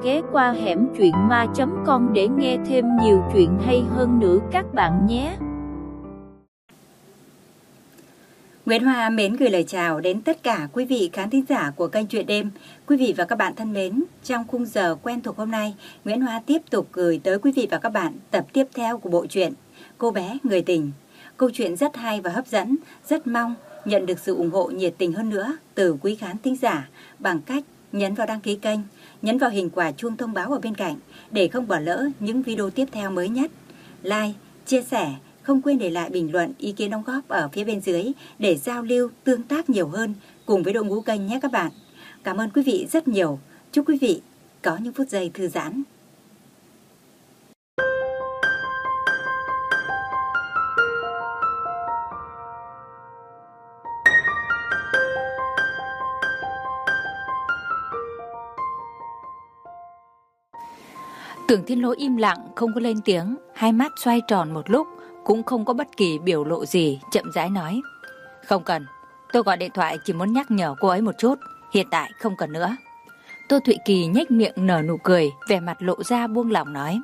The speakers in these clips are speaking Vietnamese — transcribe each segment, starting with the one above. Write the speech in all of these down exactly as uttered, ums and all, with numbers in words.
ghé qua hẻm truyện ma chấm com để nghe thêm nhiều chuyện hay hơn nữa các bạn nhé. Nguyễn Hoa mến gửi lời chào đến tất cả quý vị khán thính giả của kênh Chuyện Đêm. Quý vị và các bạn thân mến, trong khung giờ quen thuộc hôm nay, Nguyễn Hoa tiếp tục gửi tới quý vị và các bạn tập tiếp theo của bộ truyện Cô bé người tình. Câu chuyện rất hay và hấp dẫn, rất mong nhận được sự ủng hộ nhiệt tình hơn nữa từ quý khán thính giả bằng cách nhấn vào đăng ký kênh, nhấn vào hình quả chuông thông báo ở bên cạnh để không bỏ lỡ những video tiếp theo mới nhất. Like, chia sẻ, không quên để lại bình luận, ý kiến đóng góp ở phía bên dưới để giao lưu, tương tác nhiều hơn cùng với đội ngũ kênh nhé các bạn. Cảm ơn quý vị rất nhiều. Chúc quý vị có những phút giây thư giãn. Tưởng Thiên Lỗi im lặng, không có lên tiếng, hai mắt xoay tròn một lúc, cũng không có bất kỳ biểu lộ gì, chậm rãi nói: Không cần, tôi gọi điện thoại chỉ muốn nhắc nhở cô ấy một chút, hiện tại không cần nữa. Tô Thụy Kỳ nhếch miệng nở nụ cười, vẻ mặt lộ ra buông lỏng nói: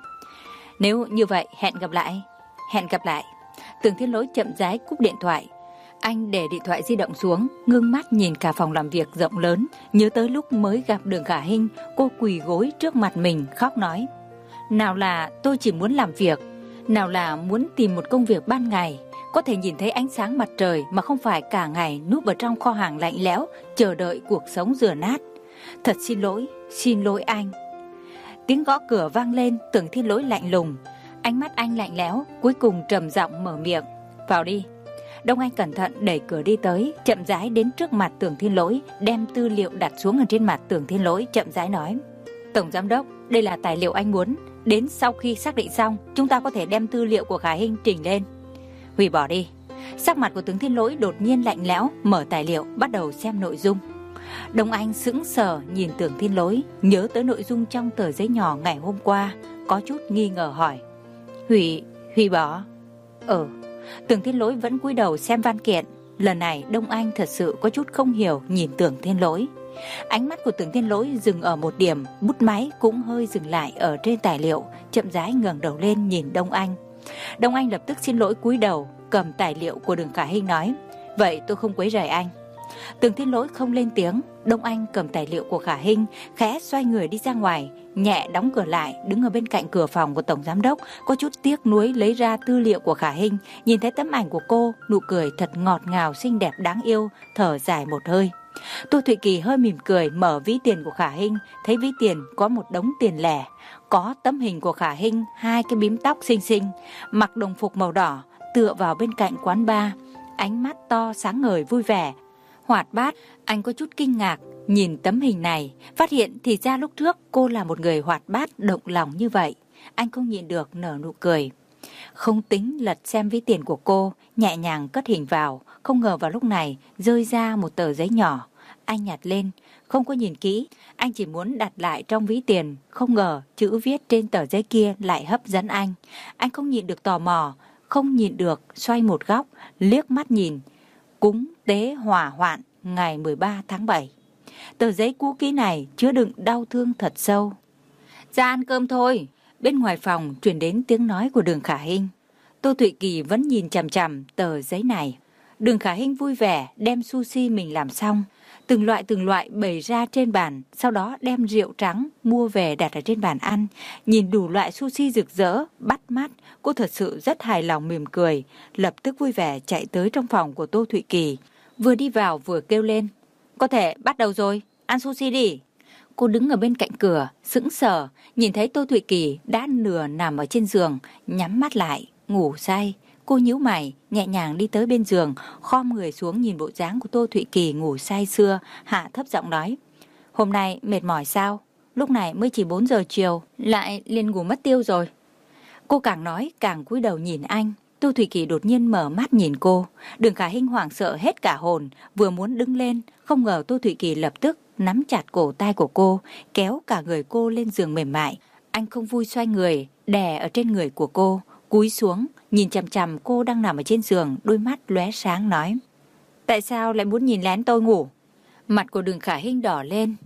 Nếu như vậy hẹn gặp lại. Hẹn gặp lại. Tưởng Thiên Lỗi chậm rãi cúp điện thoại. Anh để điện thoại di động xuống, ngưng mắt nhìn cả phòng làm việc rộng lớn, nhớ tới lúc mới gặp Đường Khả Hinh, cô quỳ gối trước mặt mình khóc nói: Nào là tôi chỉ muốn làm việc, nào là muốn tìm một công việc ban ngày, có thể nhìn thấy ánh sáng mặt trời mà không phải cả ngày núp ở trong kho hàng lạnh lẽo, chờ đợi cuộc sống rửa nát. Thật xin lỗi, xin lỗi anh. Tiếng gõ cửa vang lên, Tưởng Thiên Lỗi lạnh lùng, ánh mắt anh lạnh lẽo, cuối cùng trầm giọng mở miệng: Vào đi. Đông Anh cẩn thận đẩy cửa đi tới, chậm rãi đến trước mặt Tưởng Thiên Lỗi, đem tư liệu đặt xuống ở trên mặt Tưởng Thiên Lỗi, chậm rãi nói: Tổng giám đốc, đây là tài liệu anh muốn. Đến sau khi xác định xong, chúng ta có thể đem tư liệu của Khả Hinh trình lên. Hủy bỏ đi. Sắc mặt của Tưởng Thiên Lỗi đột nhiên lạnh lẽo, mở tài liệu, bắt đầu xem nội dung. Đông Anh sững sờ nhìn Tưởng Thiên Lỗi, nhớ tới nội dung trong tờ giấy nhỏ ngày hôm qua, có chút nghi ngờ hỏi: Hủy, hủy bỏ? Ừ. Tưởng Thiên Lỗi vẫn cúi đầu xem văn kiện. Lần này Đông Anh thật sự có chút không hiểu nhìn Tưởng Thiên Lỗi. Ánh mắt của Tưởng Thiên Lỗi dừng ở một điểm, bút máy cũng hơi dừng lại ở trên tài liệu, chậm rãi ngẩng đầu lên nhìn Đông Anh. Đông Anh lập tức xin lỗi cúi đầu, cầm tài liệu của Đường Khả Hinh nói: Vậy tôi không quấy rầy anh. Tưởng Thiên Lỗi không lên tiếng. Đông Anh cầm tài liệu của Khả Hinh, khẽ xoay người đi ra ngoài, nhẹ đóng cửa lại, đứng ở bên cạnh cửa phòng của tổng giám đốc, có chút tiếc nuối lấy ra tư liệu của Khả Hinh, nhìn thấy tấm ảnh của cô, nụ cười thật ngọt ngào xinh đẹp đáng yêu, thở dài một hơi. Tô Thụy Kỳ hơi mỉm cười, mở ví tiền của Khả Hinh, thấy ví tiền có một đống tiền lẻ, có tấm hình của Khả Hinh, hai cái bím tóc xinh xinh, mặc đồng phục màu đỏ, tựa vào bên cạnh quán bar, ánh mắt to sáng ngời vui vẻ, hoạt bát. Anh có chút kinh ngạc nhìn tấm hình này, phát hiện thì ra lúc trước cô là một người hoạt bát động lòng như vậy. Anh không nhịn được nở nụ cười. Không tính lật xem ví tiền của cô, nhẹ nhàng cất hình vào, không ngờ vào lúc này rơi ra một tờ giấy nhỏ. Anh nhặt lên, không có nhìn kỹ, anh chỉ muốn đặt lại trong ví tiền, không ngờ chữ viết trên tờ giấy kia lại hấp dẫn anh. Anh không nhịn được tò mò, không nhịn được xoay một góc, liếc mắt nhìn: Cúng tế hỏa hoạn ngày mười ba tháng bảy. Tờ giấy cũ kỹ này chứa đựng đau thương thật sâu. Ra ăn cơm thôi. Bên ngoài phòng truyền đến tiếng nói của Đường Khả Hinh. Tô Thụy Kỳ vẫn nhìn chằm chằm tờ giấy này. Đường Khả Hinh vui vẻ đem sushi mình làm xong, từng loại từng loại bày ra trên bàn, sau đó đem rượu trắng mua về đặt ở trên bàn ăn. Nhìn đủ loại sushi rực rỡ, bắt mắt, cô thật sự rất hài lòng mỉm cười, lập tức vui vẻ chạy tới trong phòng của Tô Thụy Kỳ. Vừa đi vào vừa kêu lên: Có thể bắt đầu rồi, ăn sushi đi. Cô đứng ở bên cạnh cửa, sững sờ, nhìn thấy Tô Thụy Kỳ đã nửa nằm ở trên giường, nhắm mắt lại, ngủ say. Cô nhíu mày, nhẹ nhàng đi tới bên giường, khom người xuống nhìn bộ dáng của Tô Thụy Kỳ ngủ say sưa, hạ thấp giọng nói: Hôm nay mệt mỏi sao? Lúc này mới chỉ bốn giờ chiều, lại liền ngủ mất tiêu rồi. Cô càng nói càng cúi đầu nhìn anh. Tô Thụy Kỳ đột nhiên mở mắt nhìn cô. Đường Khả Hinh hoảng sợ hết cả hồn, vừa muốn đứng lên, không ngờ Tô Thụy Kỳ lập tức nắm chặt cổ tay của cô, kéo cả người cô lên giường mềm mại. Anh không vui xoay người, đè ở trên người của cô, cúi xuống, nhìn chằm chằm cô đang nằm ở trên giường, đôi mắt lóe sáng nói: Tại sao lại muốn nhìn lén tôi ngủ? Mặt của Đường Khả Hinh đỏ lên,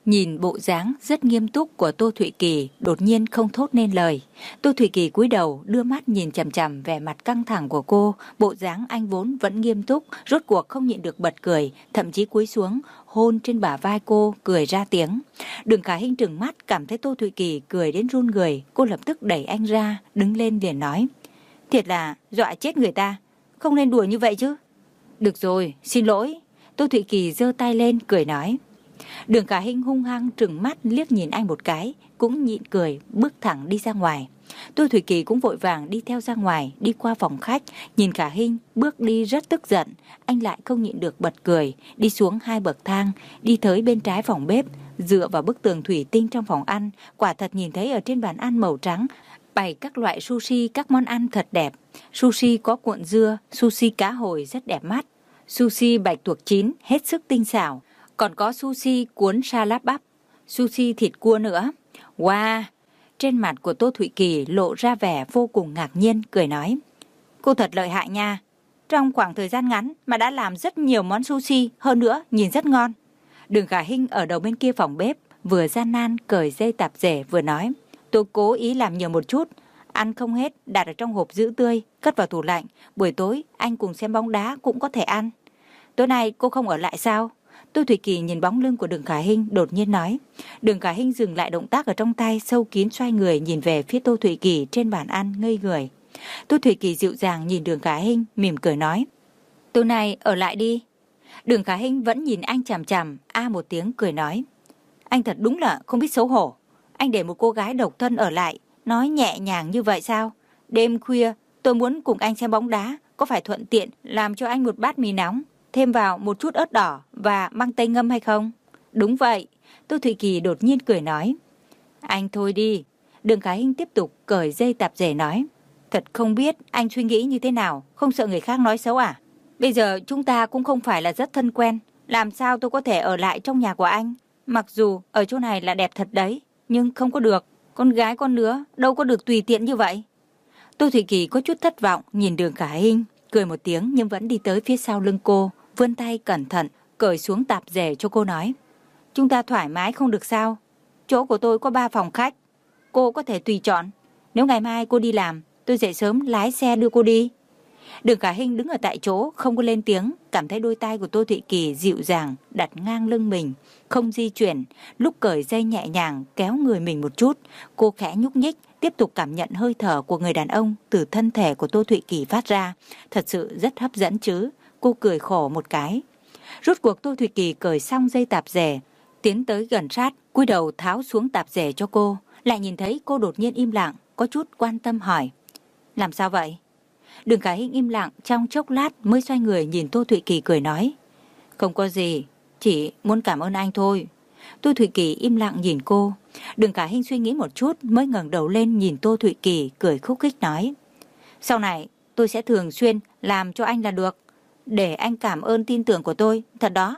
nhìn bộ dáng rất nghiêm túc của Tô Thụy Kỳ, đột nhiên không thốt nên lời. Tô Thụy Kỳ cúi đầu, đưa mắt nhìn chằm chằm vẻ mặt căng thẳng của cô, bộ dáng anh vốn vẫn nghiêm túc, rốt cuộc không nhịn được bật cười, thậm chí cúi xuống, hôn trên bả vai cô, cười ra tiếng. Đường Khả Hinh trừng mắt, cảm thấy Tô Thụy Kỳ cười đến run người, cô lập tức đẩy anh ra, đứng lên liền nói: "Thiệt là dọa chết người ta, không nên đùa như vậy chứ." "Được rồi, xin lỗi." Tô Thụy Kỳ giơ tay lên, cười nói. Đường Khả Hinh hung hăng trừng mắt liếc nhìn anh một cái, cũng nhịn cười, bước thẳng đi ra ngoài. Tô Thụy Kỳ cũng vội vàng đi theo ra ngoài, đi qua phòng khách, nhìn Khả Hinh bước đi rất tức giận, anh lại không nhịn được bật cười, đi xuống hai bậc thang, đi tới bên trái phòng bếp, dựa vào bức tường thủy tinh trong phòng ăn, quả thật nhìn thấy ở trên bàn ăn màu trắng bày các loại sushi, các món ăn thật đẹp. Sushi có cuộn dưa, sushi cá hồi rất đẹp mắt, sushi bạch tuộc chín hết sức tinh xảo, còn có sushi cuốn salad bắp, sushi thịt cua nữa. Wow! Trên mặt của Tô Thụy Kỳ lộ ra vẻ vô cùng ngạc nhiên, cười nói: "Cô thật lợi hại nha. Trong khoảng thời gian ngắn mà đã làm rất nhiều món sushi, hơn nữa nhìn rất ngon." Đường Khả Hinh ở đầu bên kia phòng bếp, vừa gian nan cởi dây tạp dề vừa nói: "Tôi cố ý làm nhiều một chút, ăn không hết đặt ở trong hộp giữ tươi, cất vào tủ lạnh, buổi tối anh cùng xem bóng đá cũng có thể ăn." "Tối nay cô không ở lại sao?" Tô Thụy Kỳ nhìn bóng lưng của Đường Khả Hinh đột nhiên nói. Đường Khả Hinh dừng lại động tác ở trong tay, sâu kín xoay người nhìn về phía Tô Thụy Kỳ trên bàn ăn, ngây người. Tô Thụy Kỳ dịu dàng nhìn Đường Khả Hinh, mỉm cười nói: "Tối nay ở lại đi." Đường Khả Hinh vẫn nhìn anh chằm chằm, a một tiếng cười nói: "Anh thật đúng là không biết xấu hổ. Anh để một cô gái độc thân ở lại, nói nhẹ nhàng như vậy sao? Đêm khuya tôi muốn cùng anh xem bóng đá, có phải thuận tiện làm cho anh một bát mì nóng, thêm vào một chút ớt đỏ và măng tây ngâm hay không?" "Đúng vậy." Tô Thụy Kỳ đột nhiên cười nói. "Anh thôi đi." Đường Khả Hinh tiếp tục cởi dây tạp dề nói: "Thật không biết anh suy nghĩ như thế nào, không sợ người khác nói xấu à? Bây giờ chúng ta cũng không phải là rất thân quen, làm sao tôi có thể ở lại trong nhà của anh? Mặc dù ở chỗ này là đẹp thật đấy, nhưng không có được. Con gái con nữa đâu có được tùy tiện như vậy." Tô Thụy Kỳ có chút thất vọng nhìn Đường Khả Hinh, cười một tiếng nhưng vẫn đi tới phía sau lưng cô, vươn tay cẩn thận cởi xuống tạp dề cho cô, nói: "Chúng ta thoải mái không được sao? Chỗ của tôi có ba phòng khách, cô có thể tùy chọn. Nếu ngày mai cô đi làm, tôi dậy sớm lái xe đưa cô đi." Đường Khả Hinh đứng ở tại chỗ không có lên tiếng, cảm thấy đôi tay của Tô Thụy Kỳ dịu dàng đặt ngang lưng mình, không di chuyển. Lúc cởi dây nhẹ nhàng kéo người mình một chút, cô khẽ nhúc nhích, tiếp tục cảm nhận hơi thở của người đàn ông từ thân thể của Tô Thụy Kỳ phát ra. Thật sự rất hấp dẫn chứ. Cô cười khổ một cái. Rốt cuộc Tô Thụy Kỳ cởi xong dây tạp dề, tiến tới gần sát, cúi đầu tháo xuống tạp dề cho cô, lại nhìn thấy cô đột nhiên im lặng, có chút quan tâm hỏi: "Làm sao vậy?" Đường Khả Hinh im lặng trong chốc lát mới xoay người nhìn Tô Thụy Kỳ cười nói: "Không có gì, chỉ muốn cảm ơn anh thôi." Tô Thụy Kỳ im lặng nhìn cô. Đường Khả Hinh suy nghĩ một chút mới ngẩng đầu lên nhìn Tô Thụy Kỳ, cười khúc khích nói: "Sau này tôi sẽ thường xuyên làm cho anh là được, để anh cảm ơn tin tưởng của tôi, thật đó."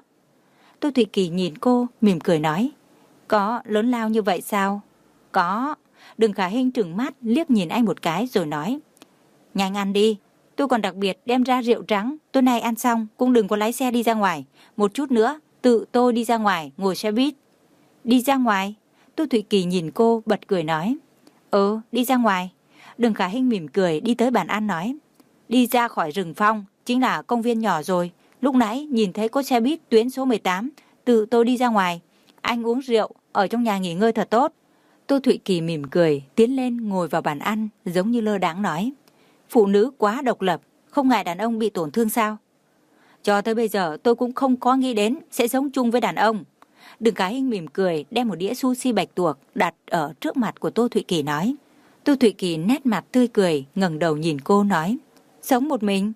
Tô Thụy Kỳ nhìn cô, mỉm cười nói: "Có lớn lao như vậy sao?" "Có." Đường Khả Hinh trừng mắt liếc nhìn anh một cái rồi nói: "Nhanh ăn đi, tôi còn đặc biệt đem ra rượu trắng, tối nay ăn xong cũng đừng có lái xe đi ra ngoài, một chút nữa tự tôi đi ra ngoài ngồi xe buýt." "Đi ra ngoài?" Tô Thụy Kỳ nhìn cô bật cười nói: "Ừ, đi ra ngoài." Đường Khả Hinh mỉm cười đi tới bàn ăn nói: "Đi ra khỏi rừng phong chính là công viên nhỏ rồi, lúc nãy nhìn thấy có xe buýt tuyến số mười tám, tự tôi đi ra ngoài. Anh uống rượu ở trong nhà nghỉ ngơi thật tốt." Tô Thụy Kỳ mỉm cười tiến lên ngồi vào bàn ăn, giống như lơ đãng nói: "Phụ nữ quá độc lập, không ngại đàn ông bị tổn thương sao?" "Cho tới bây giờ tôi cũng không có nghĩ đến sẽ sống chung với đàn ông." Đường Khả Hinh mỉm cười đem một đĩa sushi bạch tuộc đặt ở trước mặt của Tô Thụy Kỳ nói. Tô Thụy Kỳ nét mặt tươi cười, ngẩng đầu nhìn cô nói: "Sống một mình?"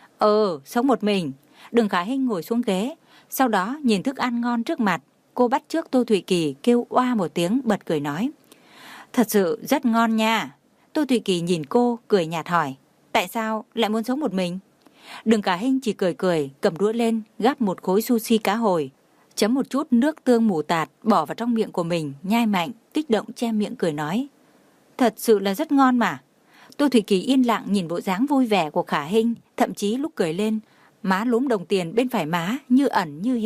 "Ừ, sống một mình." Đường Khả Hinh ngồi xuống ghế, sau đó nhìn thức ăn ngon trước mặt, cô bắt chước Tô Thụy Kỳ kêu oa một tiếng bật cười nói: "Thật sự rất ngon nha." Tô Thụy Kỳ nhìn cô cười nhạt hỏi: "Tại sao lại muốn sống một mình?" Đường Khả Hinh chỉ cười cười, cầm đũa lên gắp một khối sushi cá hồi, chấm một chút nước tương mù tạt bỏ vào trong miệng của mình, nhai mạnh, kích động che miệng cười nói: "Thật sự là rất ngon mà." Tô Thụy Kỳ yên lặng nhìn bộ dáng vui vẻ của Khả Hinh, thậm chí lúc cười lên, má lúm đồng tiền bên phải má như ẩn như hiện,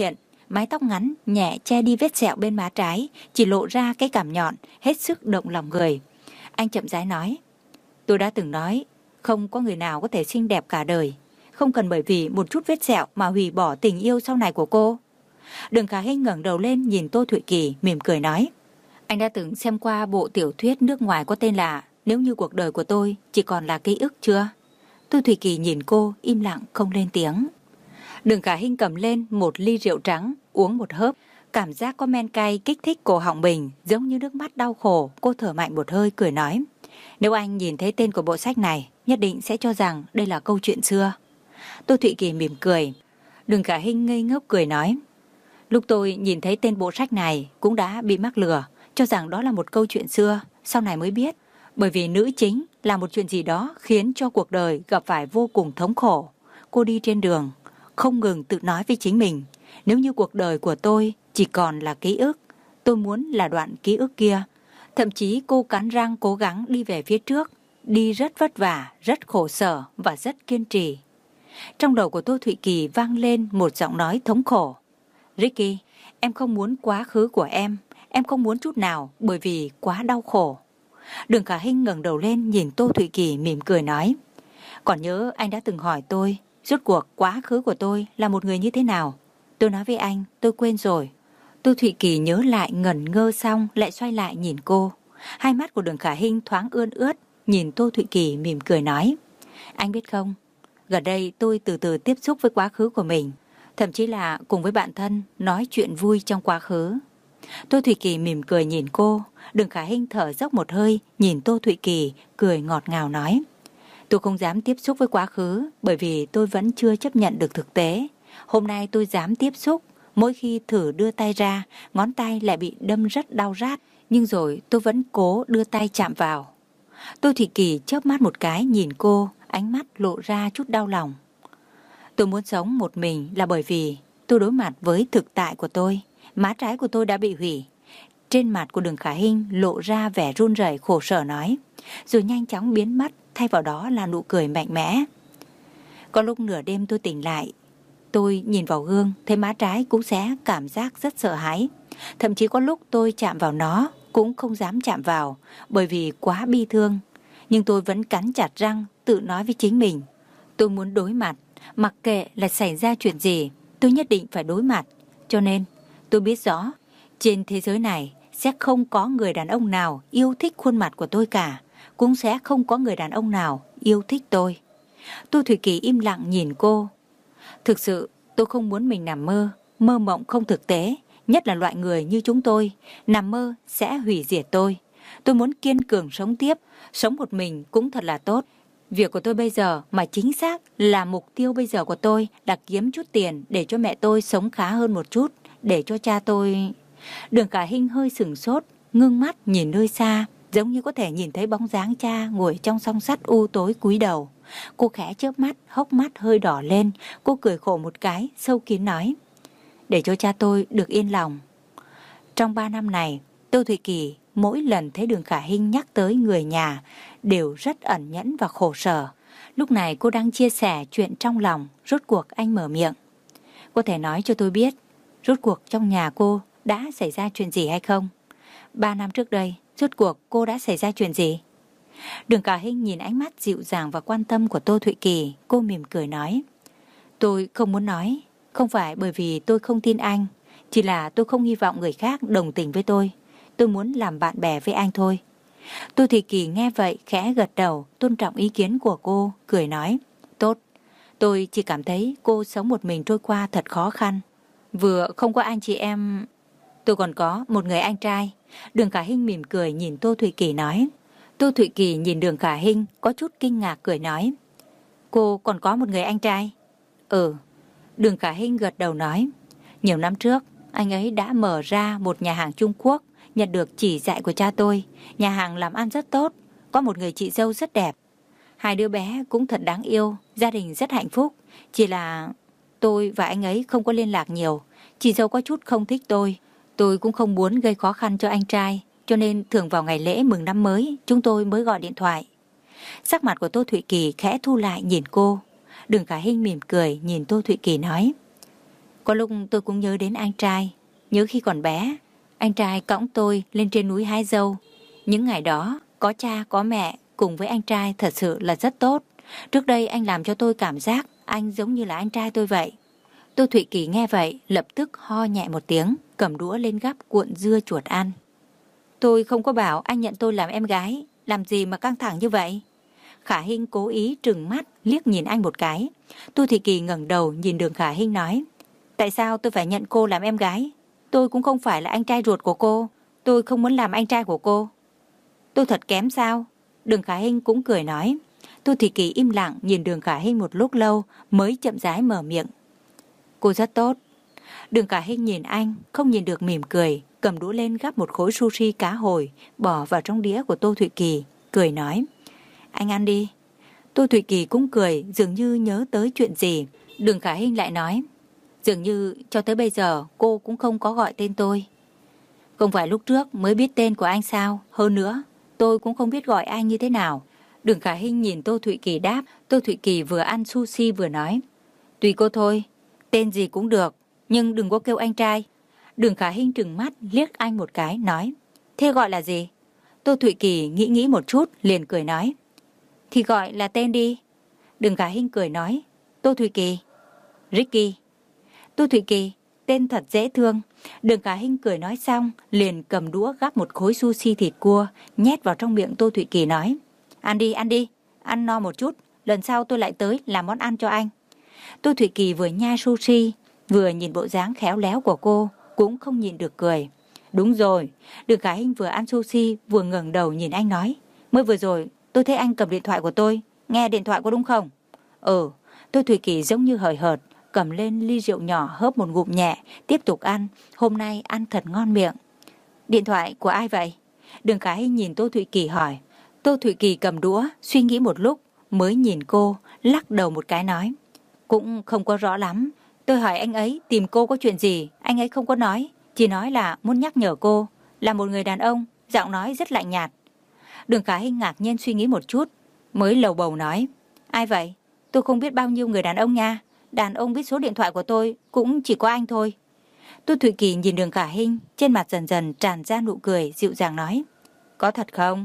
mái tóc ngắn nhẹ che đi vết sẹo bên má trái, chỉ lộ ra cái cằm nhọn, hết sức động lòng người. Anh chậm rãi nói, tôi đã từng nói, không có người nào có thể xinh đẹp cả đời. Không cần bởi vì một chút vết sẹo mà hủy bỏ tình yêu sau này của cô. Đường Khả Hinh ngẩng đầu lên nhìn Tô Thụy Kỳ, mỉm cười nói, anh đã từng xem qua bộ tiểu thuyết nước ngoài có tên là Nếu như cuộc đời của tôi chỉ còn là ký ức chưa? Tô Thụy Kỳ nhìn cô, im lặng không lên tiếng. Đường Khả Hinh cầm lên một ly rượu trắng, uống một hớp. Cảm giác có men cay kích thích cổ họng mình, giống như nước mắt đau khổ. Cô thở mạnh một hơi cười nói, nếu anh nhìn thấy tên của bộ sách này, nhất định sẽ cho rằng đây là câu chuyện xưa. Tô Thụy Kỳ mỉm cười. Đường Khả Hinh ngây ngốc cười nói, lúc tôi nhìn thấy tên bộ sách này cũng đã bị mắc lừa, cho rằng đó là một câu chuyện xưa, sau này mới biết. Bởi vì nữ chính là một chuyện gì đó khiến cho cuộc đời gặp phải vô cùng thống khổ. Cô đi trên đường, không ngừng tự nói với chính mình, nếu như cuộc đời của tôi chỉ còn là ký ức, tôi muốn là đoạn ký ức kia. Thậm chí cô cắn răng cố gắng đi về phía trước, đi rất vất vả, rất khổ sở và rất kiên trì. Trong đầu của Tô Thụy Kỳ vang lên một giọng nói thống khổ, Ricky, em không muốn quá khứ của em, em không muốn chút nào bởi vì quá đau khổ. Đường Khả Hinh ngẩng đầu lên nhìn Tô Thụy Kỳ mỉm cười nói, còn nhớ anh đã từng hỏi tôi, rốt cuộc quá khứ của tôi là một người như thế nào? Tôi nói với anh, tôi quên rồi. Tô Thụy Kỳ nhớ lại ngẩn ngơ xong lại xoay lại nhìn cô. Hai mắt của Đường Khả Hinh thoáng ươn ướt, nhìn Tô Thụy Kỳ mỉm cười nói, anh biết không, gần đây tôi từ từ tiếp xúc với quá khứ của mình, thậm chí là cùng với bạn thân nói chuyện vui trong quá khứ. Tô Thụy Kỳ mỉm cười nhìn cô. Đường Khả Hinh thở dốc một hơi, nhìn Tô Thụy Kỳ cười ngọt ngào nói, tôi không dám tiếp xúc với quá khứ bởi vì tôi vẫn chưa chấp nhận được thực tế. Hôm nay tôi dám tiếp xúc, mỗi khi thử đưa tay ra, ngón tay lại bị đâm rất đau rát, nhưng rồi tôi vẫn cố đưa tay chạm vào. Tô Thụy Kỳ chớp mắt một cái nhìn cô, ánh mắt lộ ra chút đau lòng. Tôi muốn sống một mình là bởi vì tôi đối mặt với thực tại của tôi. Má trái của tôi đã bị hủy. Trên mặt của Đường Khả Hinh lộ ra vẻ run rẩy khổ sở nói, rồi nhanh chóng biến mất, thay vào đó là nụ cười mạnh mẽ. Có lúc nửa đêm tôi tỉnh lại, tôi nhìn vào gương, thấy má trái cũng sẽ cảm giác rất sợ hãi. Thậm chí có lúc tôi chạm vào nó, cũng không dám chạm vào, bởi vì quá bi thương. Nhưng tôi vẫn cắn chặt răng, tự nói với chính mình, tôi muốn đối mặt, mặc kệ là xảy ra chuyện gì, tôi nhất định phải đối mặt. Cho nên, tôi biết rõ, trên thế giới này sẽ không có người đàn ông nào yêu thích khuôn mặt của tôi cả, cũng sẽ không có người đàn ông nào yêu thích tôi. Tô Thụy Kỳ im lặng nhìn cô. Thực sự, tôi không muốn mình nằm mơ, mơ mộng không thực tế, nhất là loại người như chúng tôi, nằm mơ sẽ hủy diệt tôi. Tôi muốn kiên cường sống tiếp, sống một mình cũng thật là tốt. Việc của tôi bây giờ mà chính xác là mục tiêu bây giờ của tôi là kiếm chút tiền để cho mẹ tôi sống khá hơn một chút, để cho cha tôi... Đường Khả Hinh hơi sửng sốt, ngưng mắt nhìn nơi xa, giống như có thể nhìn thấy bóng dáng cha ngồi trong song sắt u tối cúi đầu. Cô khẽ chớp mắt, hốc mắt hơi đỏ lên, cô cười khổ một cái, sâu kín nói, để cho cha tôi được yên lòng. Trong ba năm này, Tô Thụy Kỳ mỗi lần thấy Đường Khả Hinh nhắc tới người nhà đều rất ẩn nhẫn và khổ sở. Lúc này cô đang chia sẻ chuyện trong lòng, rốt cuộc anh mở miệng. Có thể nói cho tôi biết, rốt cuộc trong nhà cô đã xảy ra chuyện gì hay không? Ba năm trước đây, rốt cuộc cô đã xảy ra chuyện gì? Đường Khả Hinh nhìn ánh mắt dịu dàng và quan tâm của Tô Thụy Kỳ, cô mỉm cười nói, tôi không muốn nói, không phải bởi vì tôi không tin anh, chỉ là tôi không hy vọng người khác đồng tình với tôi. Tôi muốn làm bạn bè với anh thôi. Tô Thụy Kỳ nghe vậy khẽ gật đầu, tôn trọng ý kiến của cô, cười nói, tốt, tôi chỉ cảm thấy cô sống một mình trôi qua thật khó khăn. Vừa không có anh chị em, tôi còn có một người anh trai. Đường Khả Hinh mỉm cười nhìn Tô Thụy Kỳ nói. Tô Thụy Kỳ nhìn Đường Khả Hinh có chút kinh ngạc cười nói, cô còn có một người anh trai? Ừ. Đường Khả Hinh gật đầu nói, nhiều năm trước anh ấy đã mở ra một nhà hàng Trung Quốc, nhận được chỉ dạy của cha tôi. Nhà hàng làm ăn rất tốt, có một người chị dâu rất đẹp, hai đứa bé cũng thật đáng yêu, gia đình rất hạnh phúc. Chỉ là tôi và anh ấy không có liên lạc nhiều, chị dâu có chút không thích tôi. Tôi cũng không muốn gây khó khăn cho anh trai, cho nên thường vào ngày lễ mừng năm mới chúng tôi mới gọi điện thoại. Sắc mặt của Tô Thụy Kỳ khẽ thu lại nhìn cô. Đường Khả Hinh mỉm cười nhìn Tô Thụy Kỳ nói, Có lúc tôi cũng nhớ đến anh trai. Nhớ khi còn bé, anh trai cõng tôi lên trên núi hái dâu. Những ngày đó, có cha có mẹ cùng với anh trai thật sự là rất tốt. Trước đây anh làm cho tôi cảm giác anh giống như là anh trai tôi vậy. Tô Thụy Kỳ nghe vậy, lập tức ho nhẹ một tiếng, cầm đũa lên gắp cuộn dưa chuột ăn. Tôi không có bảo anh nhận tôi làm em gái, làm gì mà căng thẳng như vậy? Khả Hinh cố ý trừng mắt liếc nhìn anh một cái. Tô Thụy Kỳ ngẩng đầu nhìn Đường Khả Hinh nói, tại sao tôi phải nhận cô làm em gái? Tôi cũng không phải là anh trai ruột của cô. Tôi không muốn làm anh trai của cô. Tôi thật kém sao? Đường Khả Hinh cũng cười nói. Tô Thụy Kỳ im lặng nhìn Đường Khả Hinh một lúc lâu mới chậm rãi mở miệng. Cô rất tốt. Đường Khả Hinh nhìn anh, không nhìn được mỉm cười, cầm đũa lên gắp một khối sushi cá hồi, bỏ vào trong đĩa của Tô Thụy Kỳ, cười nói, anh ăn đi. Tô Thụy Kỳ cũng cười, dường như nhớ tới chuyện gì. Đường Khả Hinh lại nói, dường như cho tới bây giờ cô cũng không có gọi tên tôi. Không phải lúc trước mới biết tên của anh sao? Hơn nữa, tôi cũng không biết gọi anh như thế nào. Đường Khả Hinh nhìn Tô Thụy Kỳ đáp. Tô Thụy Kỳ vừa ăn sushi vừa nói, tùy cô thôi, tên gì cũng được, nhưng đừng có kêu anh trai. Đường Khả Hinh trừng mắt liếc anh một cái, nói, thế gọi là gì? Tô Thụy Kỳ nghĩ nghĩ một chút, liền cười nói, thì gọi là tên đi. Đường Khả Hinh cười nói, Tô Thụy Kỳ. Ricky. Tô Thụy Kỳ, tên thật dễ thương. Đường Khả Hinh cười nói xong, liền cầm đũa gắp một khối sushi thịt cua, nhét vào trong miệng Tô Thụy Kỳ nói, ăn đi, ăn đi, ăn no một chút, lần sau tôi lại tới làm món ăn cho anh. Tô Thụy Kỳ vừa nhai sushi, vừa nhìn bộ dáng khéo léo của cô, cũng không nhìn được cười. Đúng rồi, Đường Khả Hinh vừa ăn sushi, vừa ngẩng đầu nhìn anh nói, mới vừa rồi, tôi thấy anh cầm điện thoại của tôi, nghe điện thoại có đúng không? Ừ, Tô Thụy Kỳ giống như hời hợt, cầm lên ly rượu nhỏ hớp một ngụm nhẹ, tiếp tục ăn, hôm nay ăn thật ngon miệng. Điện thoại của ai vậy? Đường Khả Hinh nhìn Tô Thụy Kỳ hỏi. Tô Thụy Kỳ cầm đũa, suy nghĩ một lúc, mới nhìn cô, lắc đầu một cái nói, cũng không có rõ lắm. Tôi hỏi anh ấy tìm cô có chuyện gì, anh ấy không có nói, chỉ nói là muốn nhắc nhở cô, là một người đàn ông, giọng nói rất lạnh nhạt. Đường Khả Hinh ngạc nhiên suy nghĩ một chút, mới lầu bầu nói, ai vậy? Tôi không biết bao nhiêu người đàn ông nha, đàn ông biết số điện thoại của tôi cũng chỉ có anh thôi. Tô Thụy Kỳ nhìn Đường Khả Hinh, trên mặt dần dần tràn ra nụ cười, dịu dàng nói, có thật không?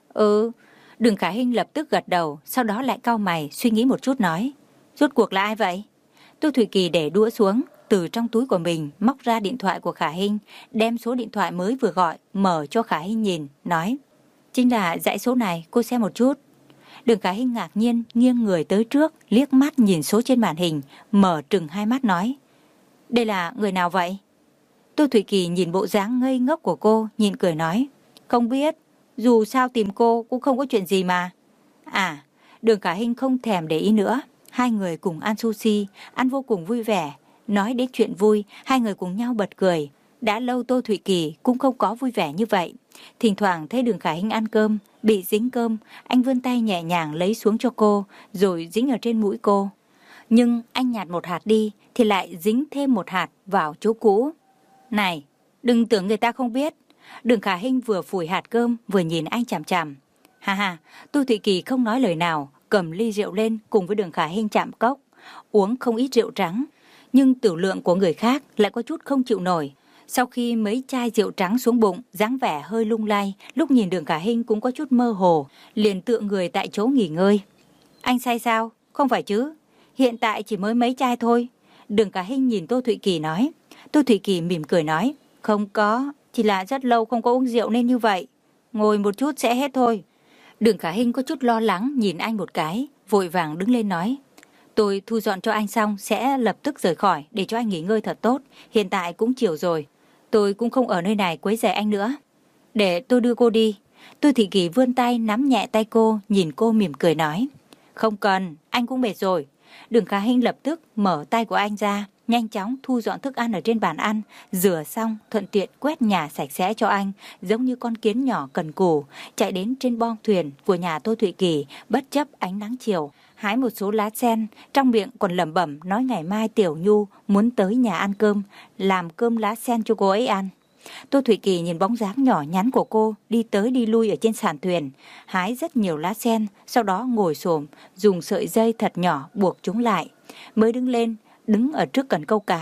Ừ. Đường Khả Hinh lập tức gật đầu, sau đó lại cau mày suy nghĩ một chút nói, rốt cuộc là ai vậy? Tô Thụy Kỳ để đũa xuống, từ trong túi của mình móc ra điện thoại của Khả Hinh, đem số điện thoại mới vừa gọi mở cho Khả Hinh nhìn, nói, chính là dãy số này, cô xem một chút. Đường Khả Hinh ngạc nhiên nghiêng người tới trước, liếc mắt nhìn số trên màn hình, mở trừng hai mắt nói, đây là người nào vậy? Tô Thụy Kỳ nhìn bộ dáng ngây ngốc của cô, nhìn cười nói, không biết, dù sao tìm cô cũng không có chuyện gì mà. À, Đường Khả Hinh không thèm để ý nữa. Hai người cùng ăn sushi, ăn vô cùng vui vẻ. Nói đến chuyện vui, hai người cùng nhau bật cười. Đã lâu Tô Thụy Kỳ cũng không có vui vẻ như vậy. Thỉnh thoảng thấy Đường Khả Hinh ăn cơm, bị dính cơm, anh vươn tay nhẹ nhàng lấy xuống cho cô, rồi dính ở trên mũi cô. Nhưng anh nhạt một hạt đi, thì lại dính thêm một hạt vào chỗ cũ. Này, đừng tưởng người ta không biết. Đường Khả Hinh vừa phủi hạt cơm, vừa nhìn anh chằm chằm. Ha ha, Tô Thụy Kỳ không nói lời nào, cầm ly rượu lên cùng với Đường Khả Hinh chạm cốc, uống không ít rượu trắng. Nhưng tiểu lượng của người khác lại có chút không chịu nổi. Sau khi mấy chai rượu trắng xuống bụng, dáng vẻ hơi lung lay, lúc nhìn Đường Khả Hinh cũng có chút mơ hồ, liền tựa người tại chỗ nghỉ ngơi. Anh say sao? Không phải chứ? Hiện tại chỉ mới mấy chai thôi. Đường Khả Hinh nhìn Tô Thụy Kỳ nói. Tô Thụy Kỳ mỉm cười nói, không có, chỉ là rất lâu không có uống rượu nên như vậy. Ngồi một chút sẽ hết thôi. Đường Khả Hinh có chút lo lắng nhìn anh một cái, vội vàng đứng lên nói, tôi thu dọn cho anh xong sẽ lập tức rời khỏi để cho anh nghỉ ngơi thật tốt. Hiện tại cũng chiều rồi, tôi cũng không ở nơi này quấy rầy anh nữa. Để tôi đưa cô đi. Tô Thụy Kỳ vươn tay nắm nhẹ tay cô, nhìn cô mỉm cười nói, không cần, anh cũng mệt rồi. Đường Khả Hinh lập tức mở tay của anh ra, nhanh chóng thu dọn thức ăn ở trên bàn ăn, rửa xong thuận tiện quét nhà sạch sẽ cho anh, giống như con kiến nhỏ cần cù, chạy đến trên boong thuyền của nhà Tô Thụy Kỳ, bất chấp ánh nắng chiều, hái một số lá sen, trong miệng còn lẩm bẩm nói ngày mai Tiểu Nhu muốn tới nhà ăn cơm, làm cơm lá sen cho cô ấy ăn. Tô Thụy Kỳ nhìn bóng dáng nhỏ nhắn của cô đi tới đi lui ở trên sàn thuyền, hái rất nhiều lá sen, sau đó ngồi xổm, dùng sợi dây thật nhỏ buộc chúng lại, mới đứng lên, đứng ở trước cần câu cá,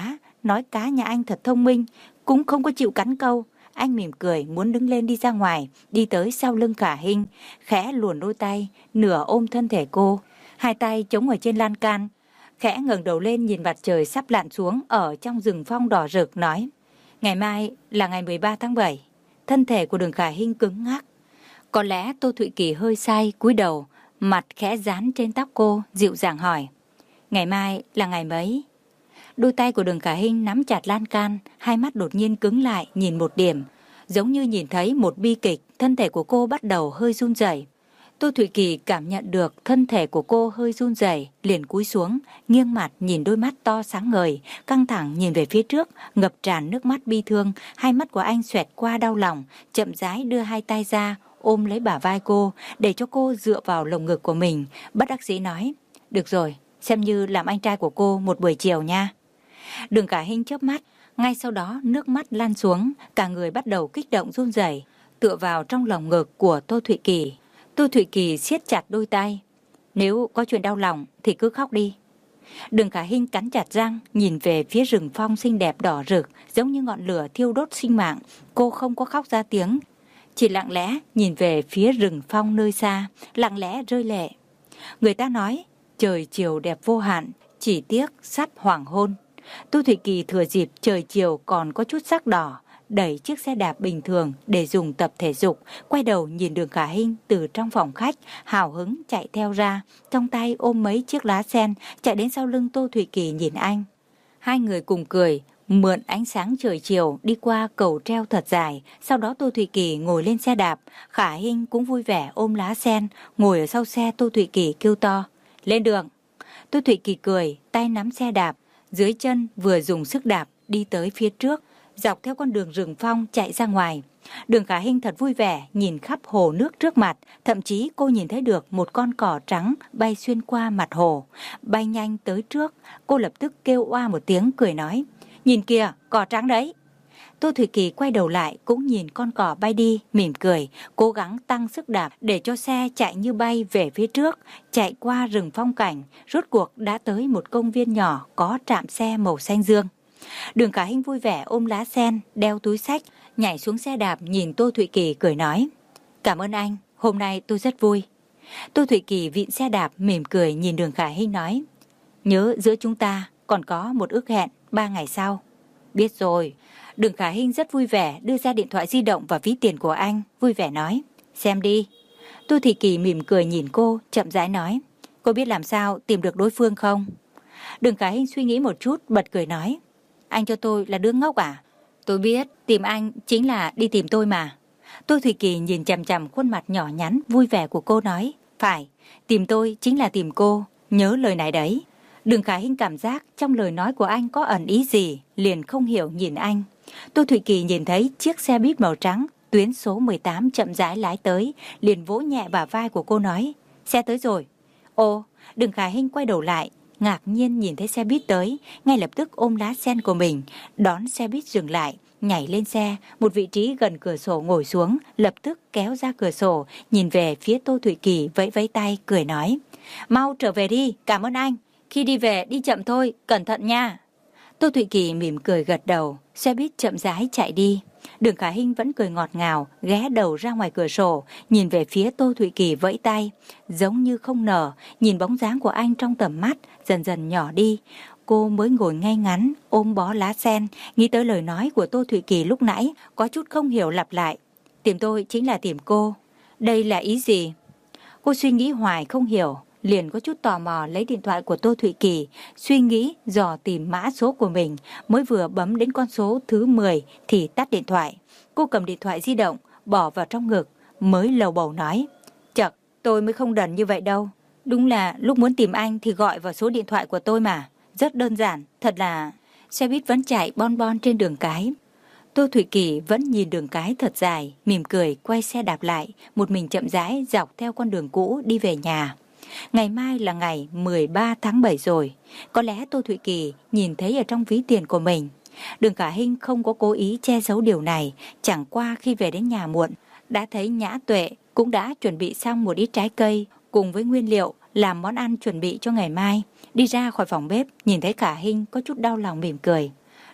nói cá nhà anh thật thông minh, cũng không có chịu cắn câu. Anh mỉm cười muốn đứng lên đi ra ngoài, đi tới sau lưng Khả Hinh, khẽ luồn đôi tay, nửa ôm thân thể cô, hai tay chống ở trên lan can, khẽ ngẩng đầu lên nhìn mặt trời sắp lặn xuống ở trong rừng phong đỏ rực, nói: Ngày mai là ngày mười ba tháng bảy. Thân thể của Đường Khả Hinh cứng ngắc. Có lẽ Tô Thụy Kỳ hơi say, cúi đầu, mặt khẽ dán trên tóc cô, dịu dàng hỏi: Ngày mai là ngày mấy? Đôi tay của Đường Khả Hinh nắm chặt lan can, hai mắt đột nhiên cứng lại nhìn một điểm, giống như nhìn thấy một bi kịch. Thân thể của cô bắt đầu hơi run rẩy. Tô Thụy Kỳ cảm nhận được thân thể của cô hơi run rẩy, liền cúi xuống, nghiêng mặt nhìn đôi mắt to sáng ngời, căng thẳng nhìn về phía trước, ngập tràn nước mắt bi thương. Hai mắt của anh xoẹt qua đau lòng, chậm rãi đưa hai tay ra, ôm lấy bả vai cô, để cho cô dựa vào lồng ngực của mình, bất đắc dĩ nói: Được rồi, xem như làm anh trai của cô một buổi chiều nha. Đường Khả Hinh chớp mắt, ngay sau đó nước mắt lan xuống, cả người bắt đầu kích động run rẩy, tựa vào trong lồng ngực của Tô Thụy Kỳ. Tô Thụy Kỳ siết chặt đôi tay: Nếu có chuyện đau lòng thì cứ khóc đi. Đường Khả Hinh cắn chặt răng, nhìn về phía rừng phong xinh đẹp đỏ rực, giống như ngọn lửa thiêu đốt sinh mạng. Cô không có khóc ra tiếng, chỉ lặng lẽ nhìn về phía rừng phong nơi xa, lặng lẽ rơi lệ. Người ta nói trời chiều đẹp vô hạn, chỉ tiếc sắp hoàng hôn. Tô Thụy Kỳ thừa dịp trời chiều còn có chút sắc đỏ, đẩy chiếc xe đạp bình thường để dùng tập thể dục, quay đầu nhìn Đường Khả Hinh từ trong phòng khách, hào hứng chạy theo ra, trong tay ôm mấy chiếc lá sen, chạy đến sau lưng Tô Thụy Kỳ nhìn anh. Hai người cùng cười, mượn ánh sáng trời chiều đi qua cầu treo thật dài. Sau đó Tô Thụy Kỳ ngồi lên xe đạp, Khả Hinh cũng vui vẻ ôm lá sen, ngồi ở sau xe. Tô Thụy Kỳ kêu to: Lên đường. Tô Thụy Kỳ cười, tay nắm xe đạp, dưới chân vừa dùng sức đạp đi tới phía trước, dọc theo con đường rừng phong chạy ra ngoài. Đường Khả Hinh thật vui vẻ nhìn khắp hồ nước trước mặt, thậm chí cô nhìn thấy được một con cỏ trắng bay xuyên qua mặt hồ, bay nhanh tới trước. Cô lập tức kêu oa một tiếng, cười nói: Nhìn kìa, cỏ trắng đấy. Tô Thụy Kỳ quay đầu lại cũng nhìn con cỏ bay đi, mỉm cười, cố gắng tăng sức đạp để cho xe chạy như bay về phía trước. Chạy qua rừng phong cảnh, rốt cuộc đã tới một công viên nhỏ có trạm xe màu xanh dương. Đường Khả Hinh vui vẻ ôm lá sen, đeo túi xách, nhảy xuống xe đạp, nhìn Tô Thụy Kỳ cười nói: Cảm ơn anh, hôm nay tôi rất vui. Tô Thụy Kỳ vịn xe đạp, mỉm cười nhìn Đường Khả Hinh nói: Nhớ giữa chúng ta còn có một ước hẹn ba ngày sau. Biết rồi. Đường Khả Hinh rất vui vẻ đưa ra điện thoại di động và ví tiền của anh, vui vẻ nói: Xem đi. Tô Thụy Kỳ mỉm cười nhìn cô, chậm rãi nói: Cô biết làm sao tìm được đối phương không? Đường Khả Hinh suy nghĩ một chút, bật cười nói: Anh cho tôi là đứa ngốc à? Tôi biết, tìm anh chính là đi tìm tôi mà. Tô Thụy Kỳ nhìn chằm chằm khuôn mặt nhỏ nhắn vui vẻ của cô nói: Phải, tìm tôi chính là tìm cô, nhớ lời này đấy. Đường Khả Hinh cảm giác trong lời nói của anh có ẩn ý gì, liền không hiểu nhìn anh. Tô Thụy Kỳ nhìn thấy chiếc xe buýt màu trắng tuyến số mười tám chậm rãi lái tới, liền vỗ nhẹ bả vai của cô nói: Xe tới rồi. Ồ. Đường Khả Hinh quay đầu lại, ngạc nhiên nhìn thấy xe buýt tới, ngay lập tức ôm lá sen của mình, đón xe buýt dừng lại, nhảy lên xe, một vị trí gần cửa sổ ngồi xuống, lập tức kéo ra cửa sổ, nhìn về phía Tô Thụy Kỳ vẫy vẫy tay, cười nói: Mau trở về đi, cảm ơn anh. Khi đi về đi chậm thôi, cẩn thận nha. Tô Thụy Kỳ mỉm cười gật đầu, xe buýt chậm rãi chạy đi. Đường Khả Hinh vẫn cười ngọt ngào, ghé đầu ra ngoài cửa sổ, nhìn về phía Tô Thụy Kỳ vẫy tay, giống như không nở, nhìn bóng dáng của anh trong tầm mắt dần dần nhỏ đi. Cô mới ngồi ngay ngắn, ôm bó lá sen, nghĩ tới lời nói của Tô Thụy Kỳ lúc nãy, có chút không hiểu lặp lại: Tìm tôi chính là tìm cô. Đây là ý gì? Cô suy nghĩ hoài không hiểu, liền có chút tò mò lấy điện thoại của Tô Thụy Kỳ, suy nghĩ dò tìm mã số của mình, mới vừa bấm đến con số thứ mười thì tắt điện thoại. Cô cầm điện thoại di động, bỏ vào trong ngực, mới lầu bầu nói: Chật, tôi mới không đần như vậy đâu. Đúng là lúc muốn tìm anh thì gọi vào số điện thoại của tôi mà. Rất đơn giản, thật là... Xe buýt vẫn chạy bon bon trên đường cái. Tô Thụy Kỳ vẫn nhìn đường cái thật dài, mỉm cười quay xe đạp lại, một mình chậm rãi dọc theo con đường cũ đi về nhà. Ngày mai là ngày mười ba tháng bảy rồi. Có lẽ Tô Thụy Kỳ nhìn thấy ở trong ví tiền của mình. Đường Khả Hinh không có cố ý che giấu điều này. Chẳng qua khi về đến nhà muộn, đã thấy Nhã Tuệ cũng đã chuẩn bị xong một ít trái cây cùng với nguyên liệu làm món ăn chuẩn bị cho ngày mai. Đi ra khỏi phòng bếp, nhìn thấy Khả Hinh có chút đau lòng, mỉm cười.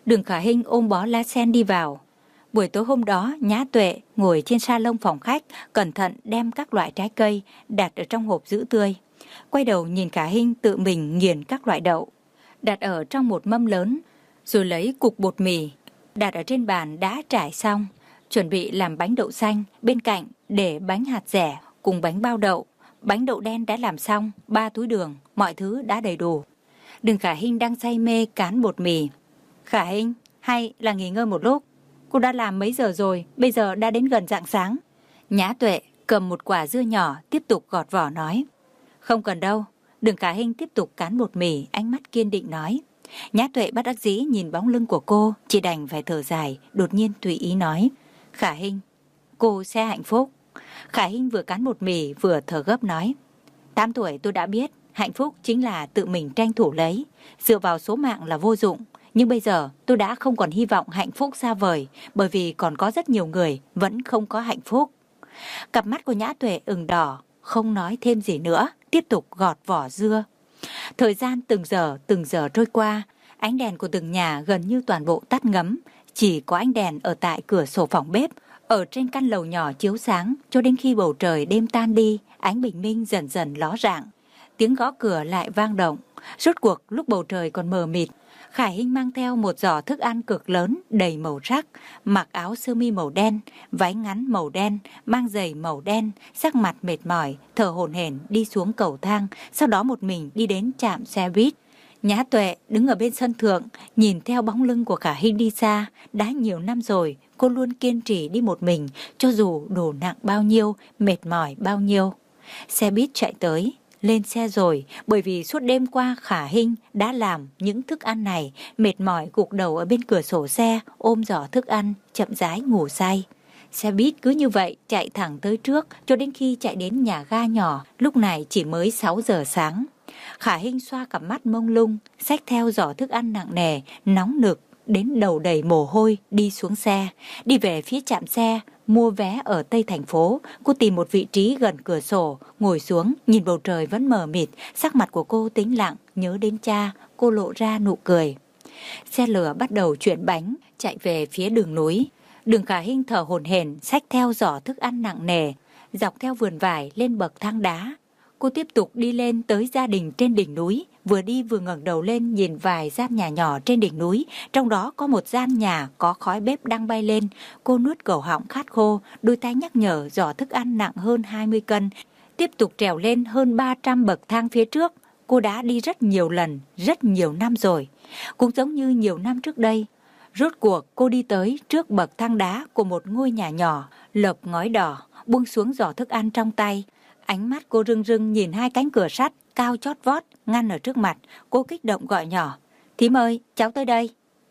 Đường Khả Hinh ôm bó lá sen đi vào. Buổi tối hôm đó, Nhã Tuệ ngồi trên salon phòng khách, cẩn thận đem các loại trái cây đặt ở trong hộp giữ tươi. Quay đầu nhìn Khả Hinh tự mình nghiền các loại đậu, đặt ở trong một mâm lớn, rồi lấy cục bột mì, đặt ở trên bàn đã trải xong, chuẩn bị làm bánh đậu xanh, bên cạnh để bánh hạt dẻ cùng bánh bao đậu. Bánh đậu đen đã làm xong, ba túi đường, mọi thứ đã đầy đủ. Đường Khả Hinh đang say mê cán bột mì. Khả Hinh, hay là nghỉ ngơi một lúc? Cô đã làm mấy giờ rồi, bây giờ đã đến gần rạng sáng. Nhã Tuệ cầm một quả dưa nhỏ tiếp tục gọt vỏ nói. Không cần đâu. Đường Khả Hinh tiếp tục cán bột mì, ánh mắt kiên định nói. Nhã Tuệ bất đắc dĩ nhìn bóng lưng của cô, chỉ đành phải thở dài, đột nhiên tùy ý nói. Khả Hinh, cô sẽ hạnh phúc. Khả Hinh vừa cán bột mì vừa thở gấp nói. Tám tuổi tôi đã biết, hạnh phúc chính là tự mình tranh thủ lấy, dựa vào số mạng là vô dụng. Nhưng bây giờ tôi đã không còn hy vọng hạnh phúc xa vời, bởi vì còn có rất nhiều người vẫn không có hạnh phúc. Cặp mắt của Nhã Tuệ ửng đỏ, không nói thêm gì nữa, tiếp tục gọt vỏ dưa. Thời gian từng giờ từng giờ trôi qua, ánh đèn của từng nhà gần như toàn bộ tắt ngấm, chỉ có ánh đèn ở tại cửa sổ phòng bếp, ở trên căn lầu nhỏ chiếu sáng, cho đến khi bầu trời đêm tan đi, ánh bình minh dần dần ló rạng. Tiếng gõ cửa lại vang động. Rốt cuộc lúc bầu trời còn mờ mịt, Khả Hinh mang theo một giỏ thức ăn cực lớn đầy màu sắc, mặc áo sơ mi màu đen, váy ngắn màu đen, mang giày màu đen, sắc mặt mệt mỏi, thở hổn hển đi xuống cầu thang, sau đó một mình đi đến trạm xe buýt. Nhã Tuệ đứng ở bên sân thượng, nhìn theo bóng lưng của Khả Hinh đi xa. Đã nhiều năm rồi, cô luôn kiên trì đi một mình, cho dù đồ nặng bao nhiêu, mệt mỏi bao nhiêu. Xe buýt chạy tới. Lên xe rồi, bởi vì suốt đêm qua Khả Hinh đã làm những thức ăn này, mệt mỏi gục đầu ở bên cửa sổ xe, ôm giỏ thức ăn, chậm rãi ngủ say. Xe buýt cứ như vậy chạy thẳng tới trước, cho đến khi chạy đến nhà ga nhỏ, lúc này chỉ mới sáu giờ sáng. Khả Hinh xoa cặp mắt mông lung, xách theo giỏ thức ăn nặng nề, nóng nực, đến đầu đầy mồ hôi, đi xuống xe, đi về phía trạm xe. Mua vé ở Tây thành phố, cô tìm một vị trí gần cửa sổ, ngồi xuống, nhìn bầu trời vẫn mờ mịt, sắc mặt của cô tĩnh lặng, nhớ đến cha, cô lộ ra nụ cười. Xe lửa bắt đầu chuyển bánh, chạy về phía đường núi. Đường Khả Hinh thở hổn hển, xách theo giỏ thức ăn nặng nề, dọc theo vườn vải lên bậc thang đá. Cô tiếp tục đi lên tới gia đình trên đỉnh núi, vừa đi vừa ngẩng đầu lên nhìn vài gian nhà nhỏ trên đỉnh núi, trong đó có một gian nhà có khói bếp đang bay lên. Cô nuốt cổ họng khát khô, đôi tay nhắc nhở giỏ thức ăn nặng hơn hai mươi cân, tiếp tục trèo lên hơn ba trăm bậc thang phía trước. Cô đã đi rất nhiều lần, rất nhiều năm rồi, cũng giống như nhiều năm trước đây. Rốt cuộc cô đi tới trước bậc thang đá của một ngôi nhà nhỏ, lợp ngói đỏ, buông xuống giỏ thức ăn trong tay. Ánh mắt cô rưng rưng nhìn hai cánh cửa sắt cao chót vót ngăn ở trước mặt. Cô kích động gọi nhỏ, thím ơi, cháu tới đây.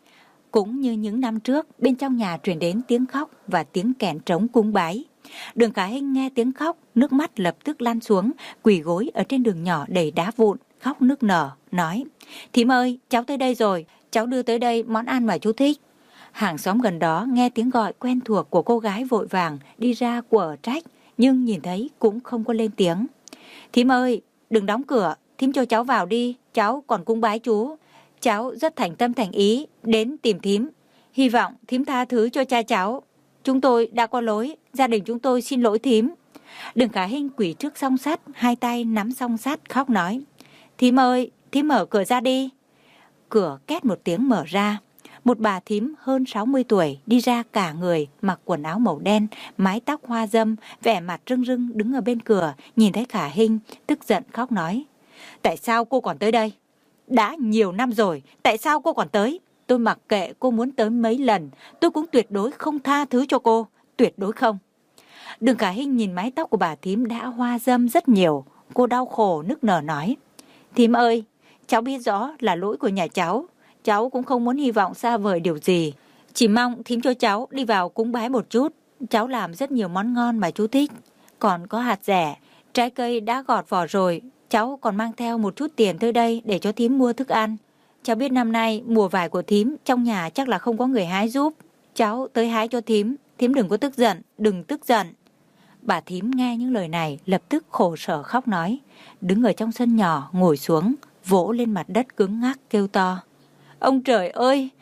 Cũng như những năm trước, bên trong nhà truyền đến tiếng khóc và tiếng kèn trống cúng bái. Đường Khả Hinh nghe tiếng khóc, nước mắt lập tức lan xuống, quỳ gối ở trên đường nhỏ đầy đá vụn, khóc nức nở, nói, thím ơi, cháu tới đây rồi, cháu đưa tới đây món ăn mà chú thích. Hàng xóm gần đó nghe tiếng gọi quen thuộc của cô gái vội vàng đi ra quở trách, nhưng nhìn thấy cũng không có lên tiếng. Thím ơi, đừng đóng cửa, thím cho cháu vào đi, cháu còn cúng bái chú. Cháu rất thành tâm thành ý đến tìm thím, hy vọng thím tha thứ cho cha cháu. Chúng tôi đã có lỗi, gia đình chúng tôi xin lỗi thím. Đường Khả Hinh quỳ trước song sắt, hai tay nắm song sắt khóc nói, thím ơi, thím mở cửa ra đi. Cửa két một tiếng mở ra. Một bà thím hơn sáu mươi tuổi đi ra, cả người mặc quần áo màu đen, mái tóc hoa dâm, vẻ mặt rưng rưng đứng ở bên cửa, nhìn thấy Khả Hinh, tức giận khóc nói, tại sao cô còn tới đây? Đã nhiều năm rồi, tại sao cô còn tới? Tôi mặc kệ cô muốn tới mấy lần, tôi cũng tuyệt đối không tha thứ cho cô, tuyệt đối không. Đường Khả Hinh nhìn mái tóc của bà thím đã hoa dâm rất nhiều, cô đau khổ nức nở nói, thím ơi, cháu biết rõ là lỗi của nhà cháu. Cháu cũng không muốn hy vọng xa vời điều gì, chỉ mong thím cho cháu đi vào cúng bái một chút. Cháu làm rất nhiều món ngon mà chú thích, còn có hạt dẻ, trái cây đã gọt vỏ rồi. Cháu còn mang theo một chút tiền tới đây để cho thím mua thức ăn. Cháu biết năm nay mùa vải của thím trong nhà chắc là không có người hái giúp. Cháu tới hái cho thím, thím đừng có tức giận, đừng tức giận. Bà thím nghe những lời này lập tức khổ sở khóc nói, đứng ở trong sân nhỏ ngồi xuống, vỗ lên mặt đất cứng ngắc kêu to, ông trời ơi,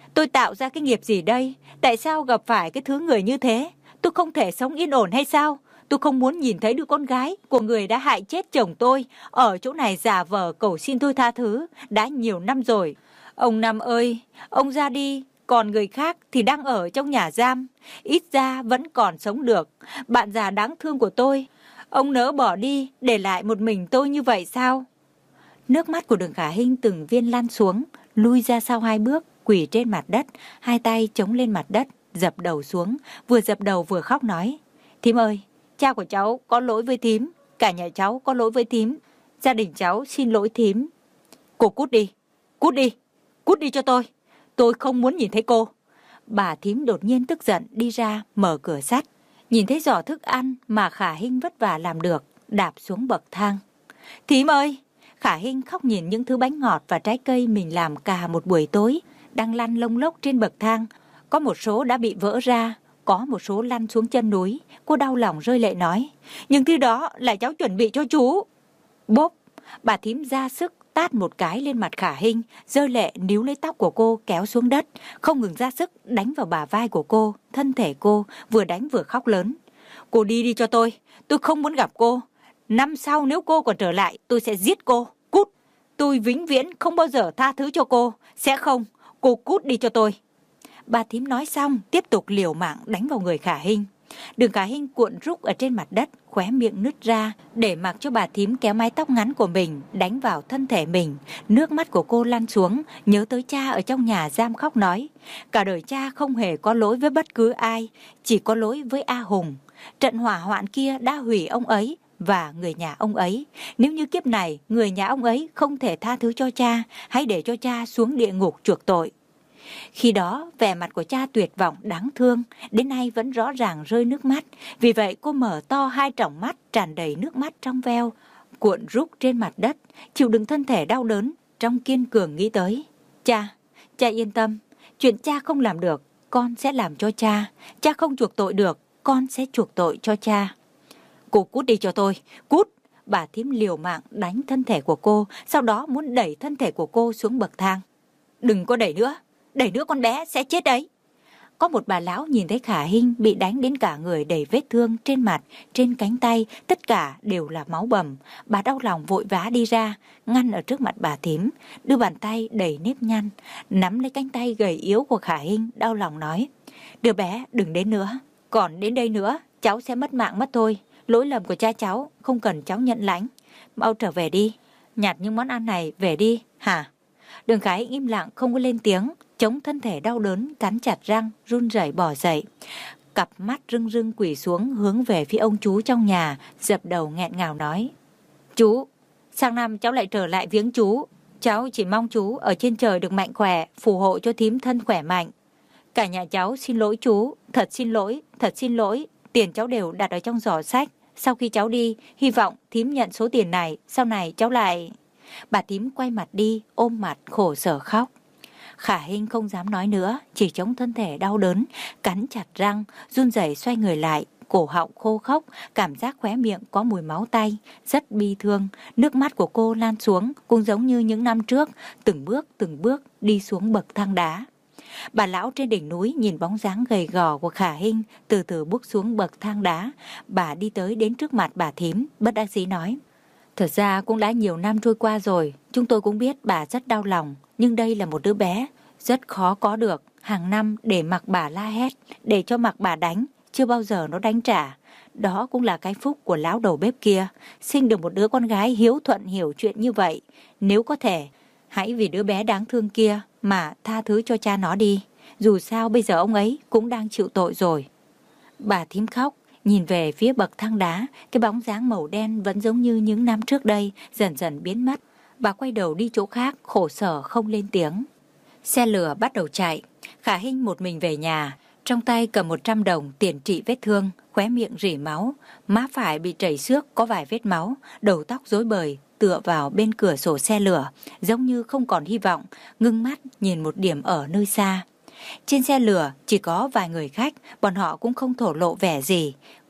Tôi tạo ra cái nghiệp gì đây? Tại sao gặp phải cái thứ người như thế? Tôi không thể sống yên ổn hay sao? Tôi không muốn nhìn thấy đứa con gái của người đã hại chết chồng tôi ở chỗ này giả vờ cầu xin tôi tha thứ. Đã nhiều năm rồi. Ông Năm ơi, ông ra đi, còn người khác thì đang ở trong nhà giam. Ít ra vẫn còn sống được. Bạn già đáng thương của tôi, ông nỡ bỏ đi để lại một mình tôi như vậy sao? Nước mắt của Đường Khả Hinh từng viên lăn xuống, lui ra sau hai bước, quỳ trên mặt đất, hai tay chống lên mặt đất, dập đầu xuống, vừa dập đầu vừa khóc nói: Thím ơi, cha của cháu có lỗi với thím, cả nhà cháu có lỗi với thím, gia đình cháu xin lỗi thím. Cô cút đi, cút đi, cút đi cho tôi, tôi không muốn nhìn thấy cô. Bà thím đột nhiên tức giận đi ra mở cửa sắt, nhìn thấy giỏ thức ăn mà Khả Hinh vất vả làm được, đạp xuống bậc thang. Thím ơi! Khả Hinh khóc nhìn những thứ bánh ngọt và trái cây mình làm cả một buổi tối, đang lăn lông lốc trên bậc thang. Có một số đã bị vỡ ra, có một số lăn xuống chân núi. Cô đau lòng rơi lệ nói: Nhưng thứ đó là cháu chuẩn bị cho chú. Bốp! Bà thím ra sức tát một cái lên mặt Khả Hinh, rơi lệ níu lấy tóc của cô kéo xuống đất, không ngừng ra sức đánh vào bả vai của cô. Thân thể cô vừa đánh vừa khóc lớn: Cô đi đi cho tôi, tôi không muốn gặp cô. Năm sau nếu cô còn trở lại, tôi sẽ giết cô. Cút! Tôi vĩnh viễn không bao giờ tha thứ cho cô. Sẽ không, cô cút đi cho tôi. Bà thím nói xong, tiếp tục liều mạng đánh vào người Khả Hinh. Đường Khả Hinh cuộn rúc ở trên mặt đất, khóe miệng nứt ra, để mặc cho bà thím kéo mái tóc ngắn của mình đánh vào thân thể mình. Nước mắt của cô lăn xuống, nhớ tới cha ở trong nhà giam khóc nói: Cả đời cha không hề có lỗi với bất cứ ai, chỉ có lỗi với A Hùng. Trận hỏa hoạn kia đã hủy ông ấy và người nhà ông ấy. Nếu như kiếp này người nhà ông ấy không thể tha thứ cho cha, hãy để cho cha xuống địa ngục chuộc tội. Khi đó vẻ mặt của cha tuyệt vọng đáng thương, đến nay vẫn rõ ràng rơi nước mắt. Vì vậy cô mở to hai tròng mắt tràn đầy nước mắt trong veo, cuộn rúc trên mặt đất, chịu đựng thân thể đau đớn, trong kiên cường nghĩ tới: Cha, cha yên tâm, chuyện cha không làm được, con sẽ làm cho cha. Cha không chuộc tội được, con sẽ chuộc tội cho cha. Cô cút đi cho tôi, cút! Bà thím liều mạng đánh thân thể của cô, sau đó muốn đẩy thân thể của cô xuống bậc thang. Đừng có đẩy nữa, đẩy nữa con bé sẽ chết đấy. Có một bà lão nhìn thấy Khả Hinh bị đánh đến cả người đầy vết thương trên mặt, trên cánh tay, tất cả đều là máu bầm. Bà đau lòng vội vã đi ra, ngăn ở trước mặt bà thím, đưa bàn tay đầy nếp nhăn, nắm lấy cánh tay gầy yếu của Khả Hinh, đau lòng nói: Đứa bé đừng đến nữa, còn đến đây nữa cháu sẽ mất mạng mất thôi. Lỗi lầm của cha cháu, không cần cháu nhận lãnh. Mau trở về đi, nhặt những món ăn này về đi, hả? Đường Khả Hinh im lặng không có lên tiếng, chống thân thể đau đớn, cắn chặt răng, run rẩy bỏ dậy. Cặp mắt rưng rưng quỳ xuống hướng về phía ông chú trong nhà, dập đầu nghẹn ngào nói: Chú, sang năm cháu lại trở lại viếng chú. Cháu chỉ mong chú ở trên trời được mạnh khỏe, phù hộ cho thím thân khỏe mạnh. Cả nhà cháu xin lỗi chú, thật xin lỗi, thật xin lỗi. Tiền cháu đều đặt ở trong giỏ sách. Sau khi cháu đi, hy vọng thím nhận số tiền này, sau này cháu lại... Bà thím quay mặt đi, ôm mặt khổ sở khóc. Khả Hinh không dám nói nữa, chỉ chống thân thể đau đớn, cắn chặt răng, run rẩy xoay người lại, cổ họng khô khốc, cảm giác khóe miệng có mùi máu tanh, rất bi thương. Nước mắt của cô lan xuống, cũng giống như những năm trước, từng bước từng bước đi xuống bậc thang đá. Bà lão trên đỉnh núi nhìn bóng dáng gầy gò của Khả Hinh từ từ bước xuống bậc thang đá. Bà đi tới đến trước mặt bà thím, bất đắc dĩ nói: Thật ra cũng đã nhiều năm trôi qua rồi, chúng tôi cũng biết bà rất đau lòng, nhưng đây là một đứa bé, rất khó có được. Hàng năm để mặc bà la hét, để cho mặc bà đánh, chưa bao giờ nó đánh trả. Đó cũng là cái phúc của lão đầu bếp kia, sinh được một đứa con gái hiếu thuận hiểu chuyện như vậy. Nếu có thể, hãy vì đứa bé đáng thương kia mà tha thứ cho cha nó đi. Dù sao bây giờ ông ấy cũng đang chịu tội rồi. Bà thím khóc, nhìn về phía bậc thang đá, cái bóng dáng màu đen vẫn giống như những năm trước đây, dần dần biến mất. Bà quay đầu đi chỗ khác, khổ sở không lên tiếng. Xe lửa bắt đầu chạy, Khả Hinh một mình về nhà, trong tay cầm một trăm đồng tiền trị vết thương, khóe miệng rỉ máu, má phải bị chảy xước có vài vết máu, đầu tóc rối bời, tựa vào bên cửa sổ xe lửa, giống như không còn hy vọng, ngưng mắt nhìn một điểm ở nơi xa. Trên xe lửa chỉ có vài người khách, bọn họ cũng không thổ lộ vẻ gì.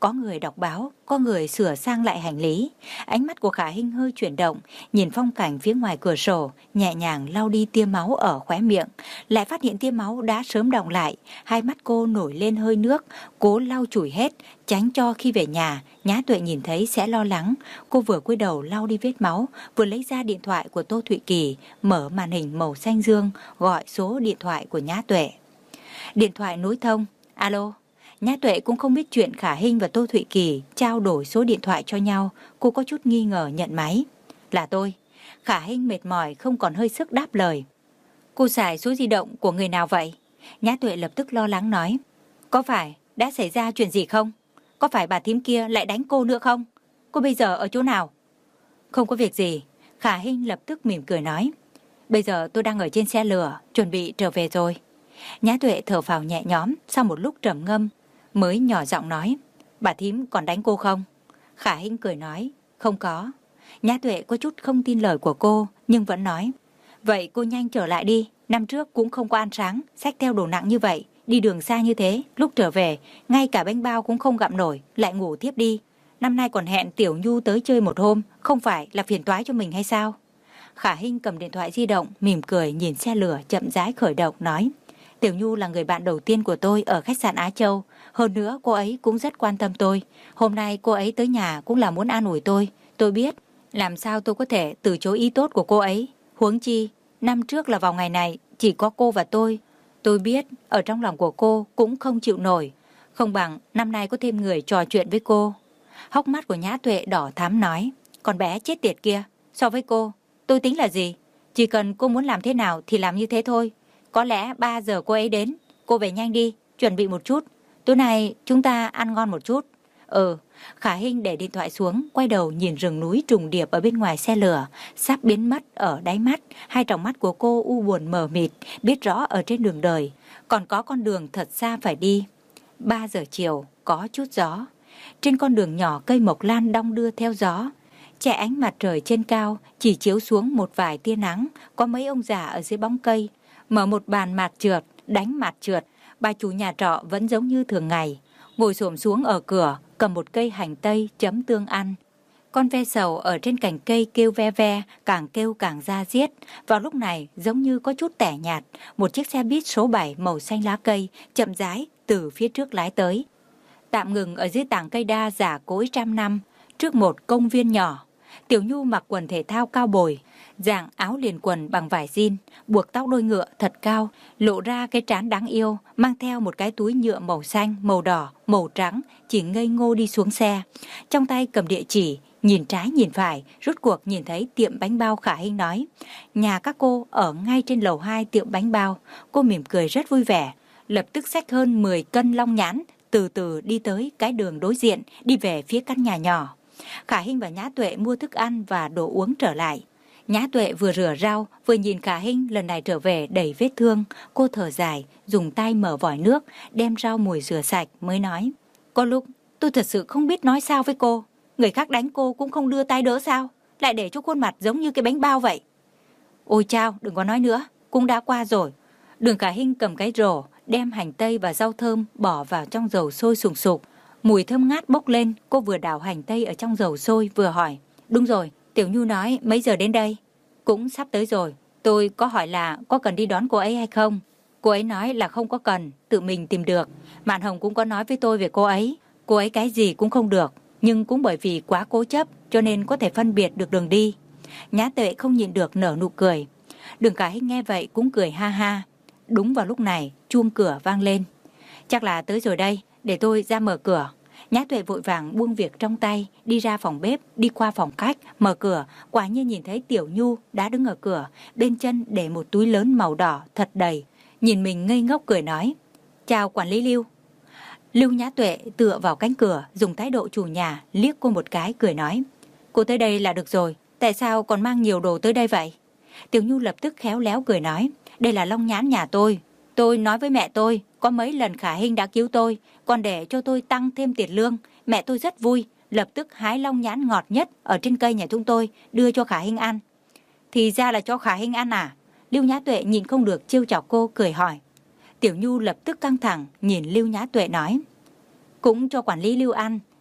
Có người đọc báo, có người sửa sang lại hành lý. Ánh mắt của Khả Hinh hơi chuyển động, nhìn phong cảnh phía ngoài cửa sổ, nhẹ nhàng lau đi tia máu ở khóe miệng. Lại phát hiện tia máu đã sớm đọng lại, hai mắt cô nổi lên hơi nước, cố lau chùi hết, tránh cho khi về nhà, Nhã Tuệ nhìn thấy sẽ lo lắng. Cô vừa cúi đầu lau đi vết máu, vừa lấy ra điện thoại của Tô Thụy Kỳ, mở màn hình màu xanh dương, gọi số điện thoại của Nhã Tuệ. Điện thoại nối thông. Alo. Nhã Tuệ cũng không biết chuyện Khả Hinh và Tô Thụy Kỳ trao đổi số điện thoại cho nhau. Cô có chút nghi ngờ nhận máy. Là tôi. Khả Hinh mệt mỏi không còn hơi sức đáp lời. Cô xài số di động của người nào vậy? Nhã Tuệ lập tức lo lắng nói. Có phải đã xảy ra chuyện gì không? Có phải bà thím kia lại đánh cô nữa không? Cô bây giờ ở chỗ nào? Không có việc gì. Khả Hinh lập tức mỉm cười nói. Bây giờ tôi đang ở trên xe lửa, chuẩn bị trở về rồi. Nhã Tuệ thở phào nhẹ nhõm, sau một lúc trầm ngâm mới nhỏ giọng nói. Bà thím còn đánh cô không? Khả Hinh cười nói. Không có. Nhã Tuệ có chút không tin lời của cô, nhưng vẫn nói. Vậy cô nhanh trở lại đi. Năm trước cũng không có ăn sáng, xách theo đồ nặng như vậy, đi đường xa như thế, lúc trở về ngay cả bánh bao cũng không gặm nổi, lại ngủ tiếp đi. Năm nay còn hẹn Tiểu Nhu tới chơi một hôm, không phải là phiền toái cho mình hay sao? Khả Hinh cầm điện thoại di động, mỉm cười nhìn xe lửa chậm rãi khởi động, nói. Tiểu Nhu là người bạn đầu tiên của tôi ở khách sạn Á Châu. Hơn nữa cô ấy cũng rất quan tâm tôi. Hôm nay cô ấy tới nhà cũng là muốn an ủi tôi. Tôi biết, làm sao tôi có thể từ chối ý tốt của cô ấy. Huống chi, năm trước là vào ngày này, chỉ có cô và tôi. Tôi biết, ở trong lòng của cô cũng không chịu nổi. Không bằng năm nay có thêm người trò chuyện với cô. Hốc mắt của Nhã Tuệ đỏ thắm nói. Con bé chết tiệt kia, so với cô, tôi tính là gì? Chỉ cần cô muốn làm thế nào thì làm như thế thôi. Có lẽ ba giờ cô ấy đến. Cô về nhanh đi, chuẩn bị một chút. Tối nay chúng ta ăn ngon một chút. Ừ. Khả Hinh để điện thoại xuống, quay đầu nhìn rừng núi trùng điệp ở bên ngoài xe lửa, sắp biến mất ở đáy mắt. Hai tròng mắt của cô u buồn mờ mịt, biết rõ ở trên đường đời còn có con đường thật xa phải đi. Ba giờ chiều, có chút gió. Trên con đường nhỏ cây mộc lan đong đưa theo gió. Che ánh mặt trời trên cao, chỉ chiếu xuống một vài tia nắng. Có mấy ông già ở dưới bóng cây mở một bàn mạt trượt, đánh mạt trượt. Bà chủ nhà trọ vẫn giống như thường ngày, ngồi xổm xuống ở cửa, cầm một cây hành tây chấm tương ăn. Con ve sầu ở trên cành cây kêu ve ve, càng kêu càng ra diết. Vào lúc này giống như có chút tẻ nhạt, một chiếc xe buýt số bảy màu xanh lá cây chậm rãi từ phía trước lái tới. Tạm ngừng ở dưới tảng cây đa giả cỗi trăm năm, trước một công viên nhỏ. Tiểu Nhu mặc quần thể thao cao bồi, dạng áo liền quần bằng vải jean, buộc tóc đuôi ngựa thật cao, lộ ra cái trán đáng yêu, mang theo một cái túi nhựa màu xanh, màu đỏ, màu trắng, chỉ ngây ngô đi xuống xe. Trong tay cầm địa chỉ, nhìn trái nhìn phải, rốt cuộc nhìn thấy tiệm bánh bao. Khả Hinh nói, nhà các cô ở ngay trên lầu hai tiệm bánh bao. Cô mỉm cười rất vui vẻ, lập tức xách hơn mười cân long nhãn, từ từ đi tới cái đường đối diện, đi về phía căn nhà nhỏ. Khả Hinh và Nhã Tuệ mua thức ăn và đồ uống trở lại. Nhã Tuệ vừa rửa rau, vừa nhìn Khả Hinh lần này trở về đầy vết thương. Cô thở dài, dùng tay mở vòi nước, đem rau mùi rửa sạch mới nói. Có lúc tôi thật sự không biết nói sao với cô. Người khác đánh cô cũng không đưa tay đỡ sao, lại để cho khuôn mặt giống như cái bánh bao vậy. Ôi chao, đừng có nói nữa, cũng đã qua rồi. Đường Khả Hinh cầm cái rổ, đem hành tây và rau thơm bỏ vào trong dầu sôi sùng sục. Mùi thơm ngát bốc lên, cô vừa đảo hành tây ở trong dầu sôi vừa hỏi. Đúng rồi, Tiểu Nhu nói mấy giờ đến đây? Cũng sắp tới rồi. Tôi có hỏi là có cần đi đón cô ấy hay không? Cô ấy nói là không có cần, tự mình tìm được. Mạn Hồng cũng có nói với tôi về cô ấy. Cô ấy cái gì cũng không được, nhưng cũng bởi vì quá cố chấp cho nên có thể phân biệt được đường đi. Nhã Tuệ không nhịn được nở nụ cười. Đường Khả Hinh nghe vậy cũng cười ha ha. Đúng vào lúc này, chuông cửa vang lên. Chắc là tới rồi đây, để tôi ra mở cửa. Nhã Tuệ vội vàng buông việc trong tay, đi ra phòng bếp, đi qua phòng khách, mở cửa. Quả nhiên nhìn thấy Tiểu Nhu đã đứng ở cửa, bên chân để một túi lớn màu đỏ thật đầy. Nhìn mình ngây ngốc cười nói, chào quản lý Lưu. Lưu Nhã Tuệ tựa vào cánh cửa, dùng thái độ chủ nhà liếc cô một cái cười nói, cô tới đây là được rồi, tại sao còn mang nhiều đồ tới đây vậy? Tiểu Nhu lập tức khéo léo cười nói, đây là long nhãn nhà tôi. Tôi nói với mẹ tôi, có mấy lần Khả Hinh đã cứu tôi, còn để cho tôi tăng thêm tiền lương. Mẹ tôi rất vui, lập tức hái long nhãn ngọt nhất ở trên cây nhà chúng tôi, đưa cho Khả Hinh ăn. Thì ra là cho Khả Hinh ăn à? Lưu Nhã Tuệ nhìn không được trêu chọc cô, cười hỏi. Tiểu Nhu lập tức căng thẳng, nhìn Lưu Nhã Tuệ nói, cũng cho quản lý Lưu ăn,